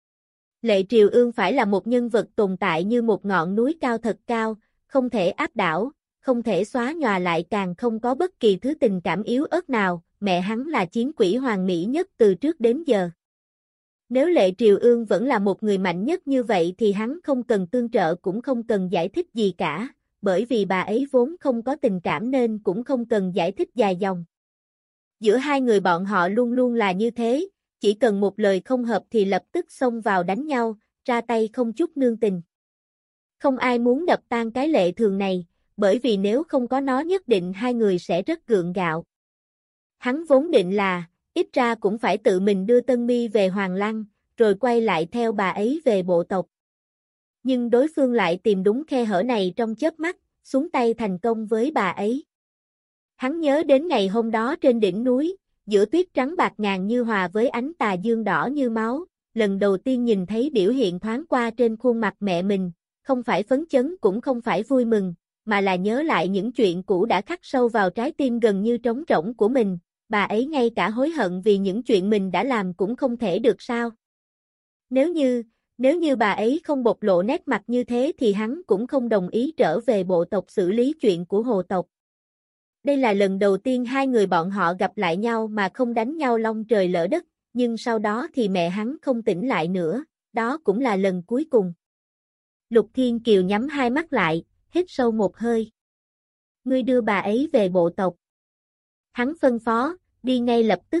Lệ Triều Ương phải là một nhân vật tồn tại như một ngọn núi cao thật cao, không thể áp đảo, không thể xóa nhòa lại càng không có bất kỳ thứ tình cảm yếu ớt nào, mẹ hắn là chiến quỷ Hoàng Mỹ nhất từ trước đến giờ. Nếu Lệ Triều Ương vẫn là một người mạnh nhất như vậy thì hắn không cần tương trợ cũng không cần giải thích gì cả, bởi vì bà ấy vốn không có tình cảm nên cũng không cần giải thích dài dòng. Giữa hai người bọn họ luôn luôn là như thế, chỉ cần một lời không hợp thì lập tức xông vào đánh nhau, ra tay không chút nương tình. Không ai muốn đập tan cái lệ thường này, bởi vì nếu không có nó nhất định hai người sẽ rất gượng gạo. Hắn vốn định là, ít ra cũng phải tự mình đưa Tân Mi về Hoàng Lăng, rồi quay lại theo bà ấy về bộ tộc. Nhưng đối phương lại tìm đúng khe hở này trong chớp mắt, xuống tay thành công với bà ấy. Hắn nhớ đến ngày hôm đó trên đỉnh núi, giữa tuyết trắng bạc ngàn như hòa với ánh tà dương đỏ như máu, lần đầu tiên nhìn thấy biểu hiện thoáng qua trên khuôn mặt mẹ mình, không phải phấn chấn cũng không phải vui mừng, mà là nhớ lại những chuyện cũ đã khắc sâu vào trái tim gần như trống rỗng của mình, bà ấy ngay cả hối hận vì những chuyện mình đã làm cũng không thể được sao. Nếu như, nếu như bà ấy không bộc lộ nét mặt như thế thì hắn cũng không đồng ý trở về bộ tộc xử lý chuyện của Hồ tộc. Đây là lần đầu tiên hai người bọn họ gặp lại nhau mà không đánh nhau long trời lỡ đất, nhưng sau đó thì mẹ hắn không tỉnh lại nữa, đó cũng là lần cuối cùng. Lục Thiên Kiều nhắm hai mắt lại, hít sâu một hơi. Ngươi đưa bà ấy về bộ tộc. Hắn phân phó, đi ngay lập tức.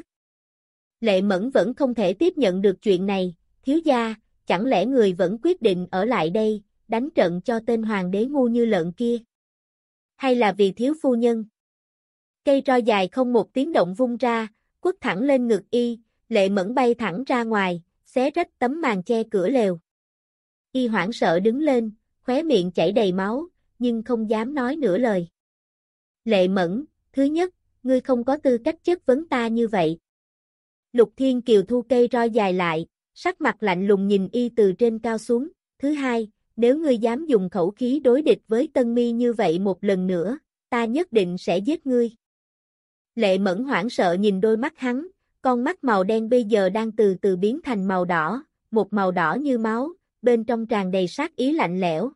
Lệ Mẫn vẫn không thể tiếp nhận được chuyện này, thiếu gia, chẳng lẽ người vẫn quyết định ở lại đây, đánh trận cho tên hoàng đế ngu như lợn kia? Hay là vì thiếu phu nhân? Cây roi dài không một tiếng động vung ra, quất thẳng lên ngực y, Lệ Mẫn bay thẳng ra ngoài, xé rách tấm màn che cửa lều. Y hoảng sợ đứng lên, khóe miệng chảy đầy máu, nhưng không dám nói nửa lời. Lệ Mẫn, thứ nhất, ngươi không có tư cách chất vấn ta như vậy. Lục Thiên Kiều thu cây roi dài lại, sắc mặt lạnh lùng nhìn y từ trên cao xuống. Thứ hai, nếu ngươi dám dùng khẩu khí đối địch với Tân Mi như vậy một lần nữa, ta nhất định sẽ giết ngươi. Lệ Mẫn hoảng sợ nhìn đôi mắt hắn, con mắt màu đen bây giờ đang từ từ biến thành màu đỏ, một màu đỏ như máu, bên trong tràn đầy sát ý lạnh lẽo.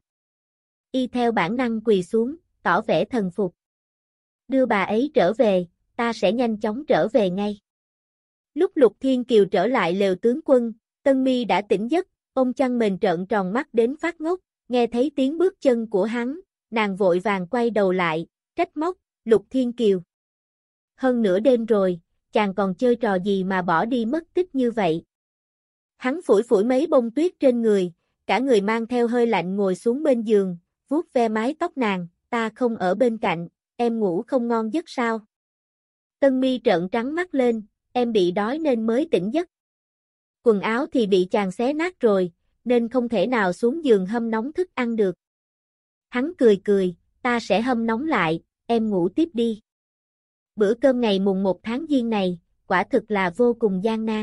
Y theo bản năng quỳ xuống, tỏ vẻ thần phục. Đưa bà ấy trở về, ta sẽ nhanh chóng trở về ngay. Lúc Lục Thiên Kiều trở lại lều tướng quân, Tân Mi đã tỉnh giấc, ôm chăn mền trợn tròn mắt đến phát ngốc, nghe thấy tiếng bước chân của hắn, nàng vội vàng quay đầu lại, trách móc, Lục Thiên Kiều. Hơn nửa đêm rồi, chàng còn chơi trò gì mà bỏ đi mất tích như vậy? Hắn phủi phủi mấy bông tuyết trên người, cả người mang theo hơi lạnh ngồi xuống bên giường, vuốt ve mái tóc nàng, ta không ở bên cạnh, em ngủ không ngon giấc sao? Tân Mi trợn trắng mắt lên, em bị đói nên mới tỉnh giấc. Quần áo thì bị chàng xé nát rồi, nên không thể nào xuống giường hâm nóng thức ăn được. Hắn cười cười, ta sẽ hâm nóng lại, em ngủ tiếp đi. Bữa cơm ngày mùng một tháng Giêng này, quả thực là vô cùng gian nan.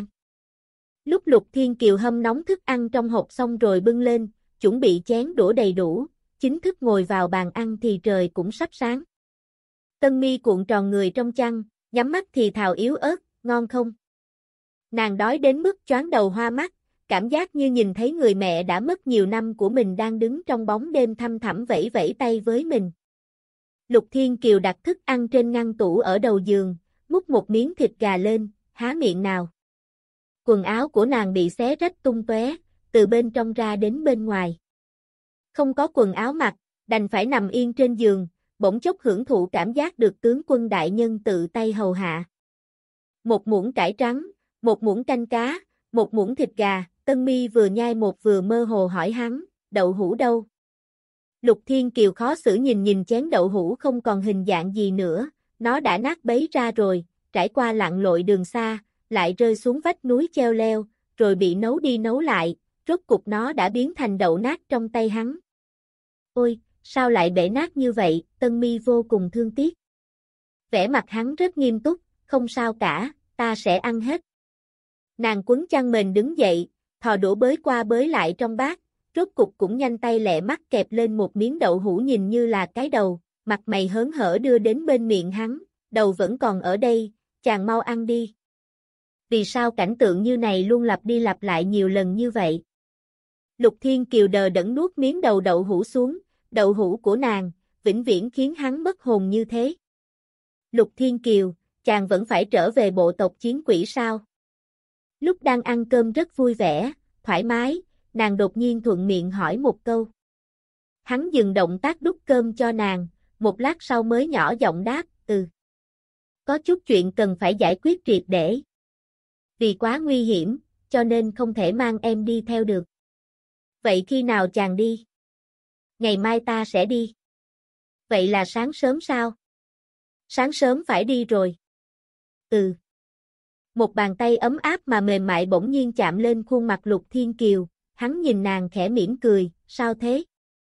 Lúc Lục Thiên Kiều hâm nóng thức ăn trong hộp xong rồi bưng lên, chuẩn bị chén đũa đầy đủ, chính thức ngồi vào bàn ăn thì trời cũng sắp sáng. Tân Mi cuộn tròn người trong chăn, nhắm mắt thì thào yếu ớt, ngon không? Nàng đói đến mức choáng đầu hoa mắt, cảm giác như nhìn thấy người mẹ đã mất nhiều năm của mình đang đứng trong bóng đêm thăm thẳm vẫy vẫy tay với mình. Lục Thiên Kiều đặt thức ăn trên ngăn tủ ở đầu giường, múc một miếng thịt gà lên, há miệng nào. Quần áo của nàng bị xé rách tung tóe, từ bên trong ra đến bên ngoài. Không có quần áo mặc, đành phải nằm yên trên giường, bỗng chốc hưởng thụ cảm giác được tướng quân đại nhân tự tay hầu hạ. Một muỗng cải trắng, một muỗng canh cá, một muỗng thịt gà, Tân Mi vừa nhai một vừa mơ hồ hỏi hắn, đậu hũ đâu? Lục Thiên Kiều khó xử nhìn nhìn chén đậu hũ không còn hình dạng gì nữa, nó đã nát bấy ra rồi, trải qua lặn lội đường xa, lại rơi xuống vách núi treo leo, rồi bị nấu đi nấu lại, rốt cục nó đã biến thành đậu nát trong tay hắn. Ôi, sao lại bể nát như vậy? Tân Mi vô cùng thương tiếc. Vẻ mặt hắn rất nghiêm túc, không sao cả, ta sẽ ăn hết. Nàng quấn chăn mền đứng dậy, thò đũa bới qua bới lại trong bát, rốt cục cũng nhanh tay lẹ mắt kẹp lên một miếng đậu hũ nhìn như là cái đầu, mặt mày hớn hở đưa đến bên miệng hắn, đầu vẫn còn ở đây, chàng mau ăn đi. Vì sao cảnh tượng như này luôn lặp đi lặp lại nhiều lần như vậy? Lục Thiên Kiều đờ đẫn nuốt miếng đầu đậu hũ xuống, đậu hũ của nàng, vĩnh viễn khiến hắn mất hồn như thế. Lục Thiên Kiều, chàng vẫn phải trở về bộ tộc chiến quỷ sao? Lúc đang ăn cơm rất vui vẻ, thoải mái, nàng đột nhiên thuận miệng hỏi một câu. Hắn dừng động tác đút cơm cho nàng, một lát sau mới nhỏ giọng đáp, ừ. Có chút chuyện cần phải giải quyết triệt để. Vì quá nguy hiểm, cho nên không thể mang em đi theo được. Vậy khi nào chàng đi? Ngày mai ta sẽ đi. Vậy là sáng sớm sao? Sáng sớm phải đi rồi. Ừ. Một bàn tay ấm áp mà mềm mại bỗng nhiên chạm lên khuôn mặt Lục Thiên Kiều, hắn nhìn nàng khẽ mỉm cười, sao thế?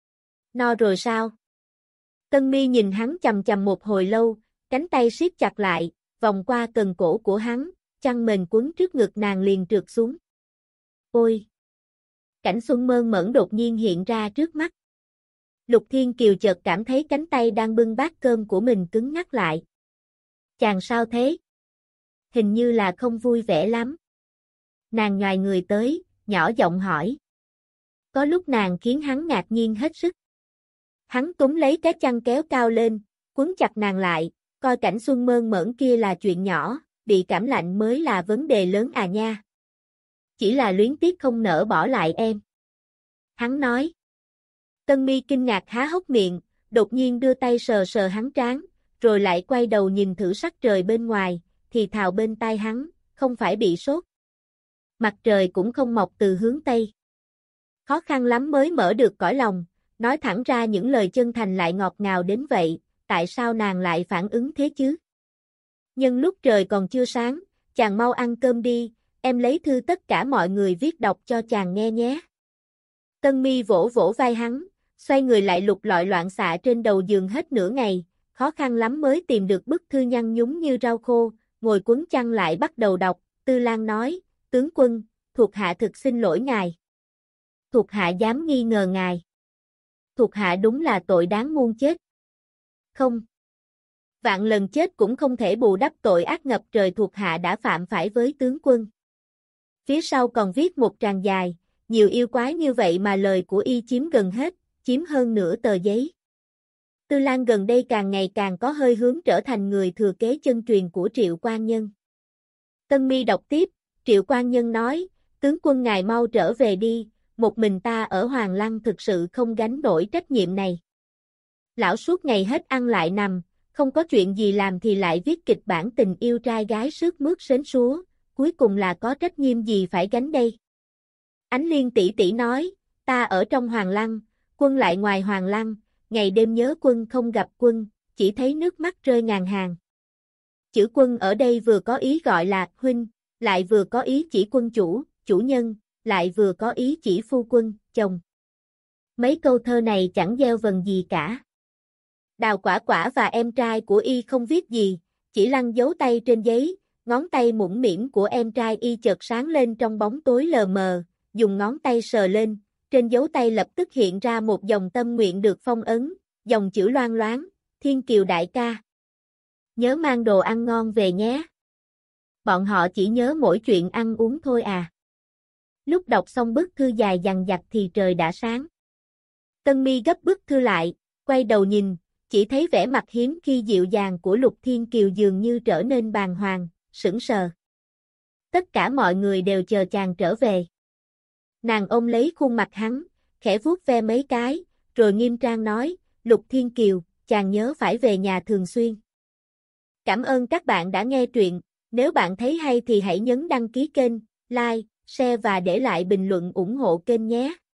No rồi sao? Tân Mi nhìn hắn chằm chằm một hồi lâu, cánh tay siết chặt lại, vòng qua cần cổ của hắn, chăn mền quấn trước ngực nàng liền trượt xuống. Ôi! Cảnh xuân mơn mởn đột nhiên hiện ra trước mắt. Lục Thiên Kiều chợt cảm thấy cánh tay đang bưng bát cơm của mình cứng ngắc lại. Chàng sao thế? Hình như là không vui vẻ lắm. Nàng nhoài người tới, nhỏ giọng hỏi. Có lúc nàng khiến hắn ngạc nhiên hết sức. Hắn túm lấy cái chăn kéo cao lên, quấn chặt nàng lại, coi cảnh xuân mơn mởn kia là chuyện nhỏ, bị cảm lạnh mới là vấn đề lớn à nha. Chỉ là luyến tiếc không nỡ bỏ lại em. Hắn nói. Tân Mi kinh ngạc há hốc miệng, đột nhiên đưa tay sờ sờ hắn trán, rồi lại quay đầu nhìn thử sắc trời bên ngoài, thì thào bên tai hắn, không phải bị sốt. Mặt trời cũng không mọc từ hướng Tây. Khó khăn lắm mới mở được cõi lòng, nói thẳng ra những lời chân thành lại ngọt ngào đến vậy, tại sao nàng lại phản ứng thế chứ? Nhân lúc trời còn chưa sáng, chàng mau ăn cơm đi, em lấy thư tất cả mọi người viết đọc cho chàng nghe nhé. Tân Mi vỗ vỗ vai hắn, xoay người lại lục lọi loạn xạ trên đầu giường hết nửa ngày, khó khăn lắm mới tìm được bức thư nhăn nhúm như rau khô, ngồi quấn chăn lại bắt đầu đọc. Tư Lan nói, tướng quân, thuộc hạ thực xin lỗi ngài. Thuộc hạ dám nghi ngờ ngài. Thuộc hạ đúng là tội đáng muôn chết. Không. Vạn lần chết cũng không thể bù đắp tội ác ngập trời thuộc hạ đã phạm phải với tướng quân. Phía sau còn viết một tràng dài, nhiều yêu quái như vậy mà lời của y chiếm gần hết, chiếm hơn nửa tờ giấy. Tư Lan gần đây càng ngày càng có hơi hướng trở thành người thừa kế chân truyền của Triệu Quan Nhân. Tân Mi đọc tiếp, Triệu Quan Nhân nói, tướng quân ngài mau trở về đi, một mình ta ở Hoàng Lăng thực sự không gánh nổi trách nhiệm này. Lão suốt ngày hết ăn lại nằm, không có chuyện gì làm thì lại viết kịch bản tình yêu trai gái sướt mướt sến súa, cuối cùng là có trách nhiệm gì phải gánh đây. Ánh Liên tỷ tỷ nói, ta ở trong Hoàng Lăng, quân lại ngoài Hoàng Lăng, ngày đêm nhớ quân không gặp quân, chỉ thấy nước mắt rơi ngàn hàng. Chữ quân ở đây vừa có ý gọi là huynh, lại vừa có ý chỉ quân chủ, chủ nhân, lại vừa có ý chỉ phu quân, chồng. Mấy câu thơ này chẳng gieo vần gì cả. Đào Quả Quả và em trai của y không viết gì, chỉ lăn dấu tay trên giấy, ngón tay mũm mĩm của em trai y chợt sáng lên trong bóng tối lờ mờ, dùng ngón tay sờ lên, trên dấu tay lập tức hiện ra một dòng tâm nguyện được phong ấn, dòng chữ loang loáng, Thiên Kiều đại ca. Nhớ mang đồ ăn ngon về nhé. Bọn họ chỉ nhớ mỗi chuyện ăn uống thôi à. Lúc đọc xong bức thư dài dằng dặc thì trời đã sáng. Tân Mi gấp bức thư lại, quay đầu nhìn, chỉ thấy vẻ mặt hiếm khi dịu dàng của Lục Thiên Kiều dường như trở nên bàng hoàng, sững sờ. Tất cả mọi người đều chờ chàng trở về. Nàng ôm lấy khuôn mặt hắn, khẽ vuốt ve mấy cái, rồi nghiêm trang nói, Lục Thiên Kiều, chàng nhớ phải về nhà thường xuyên. Cảm ơn các bạn đã nghe truyện, nếu bạn thấy hay thì hãy nhấn đăng ký kênh, like, share và để lại bình luận ủng hộ kênh nhé.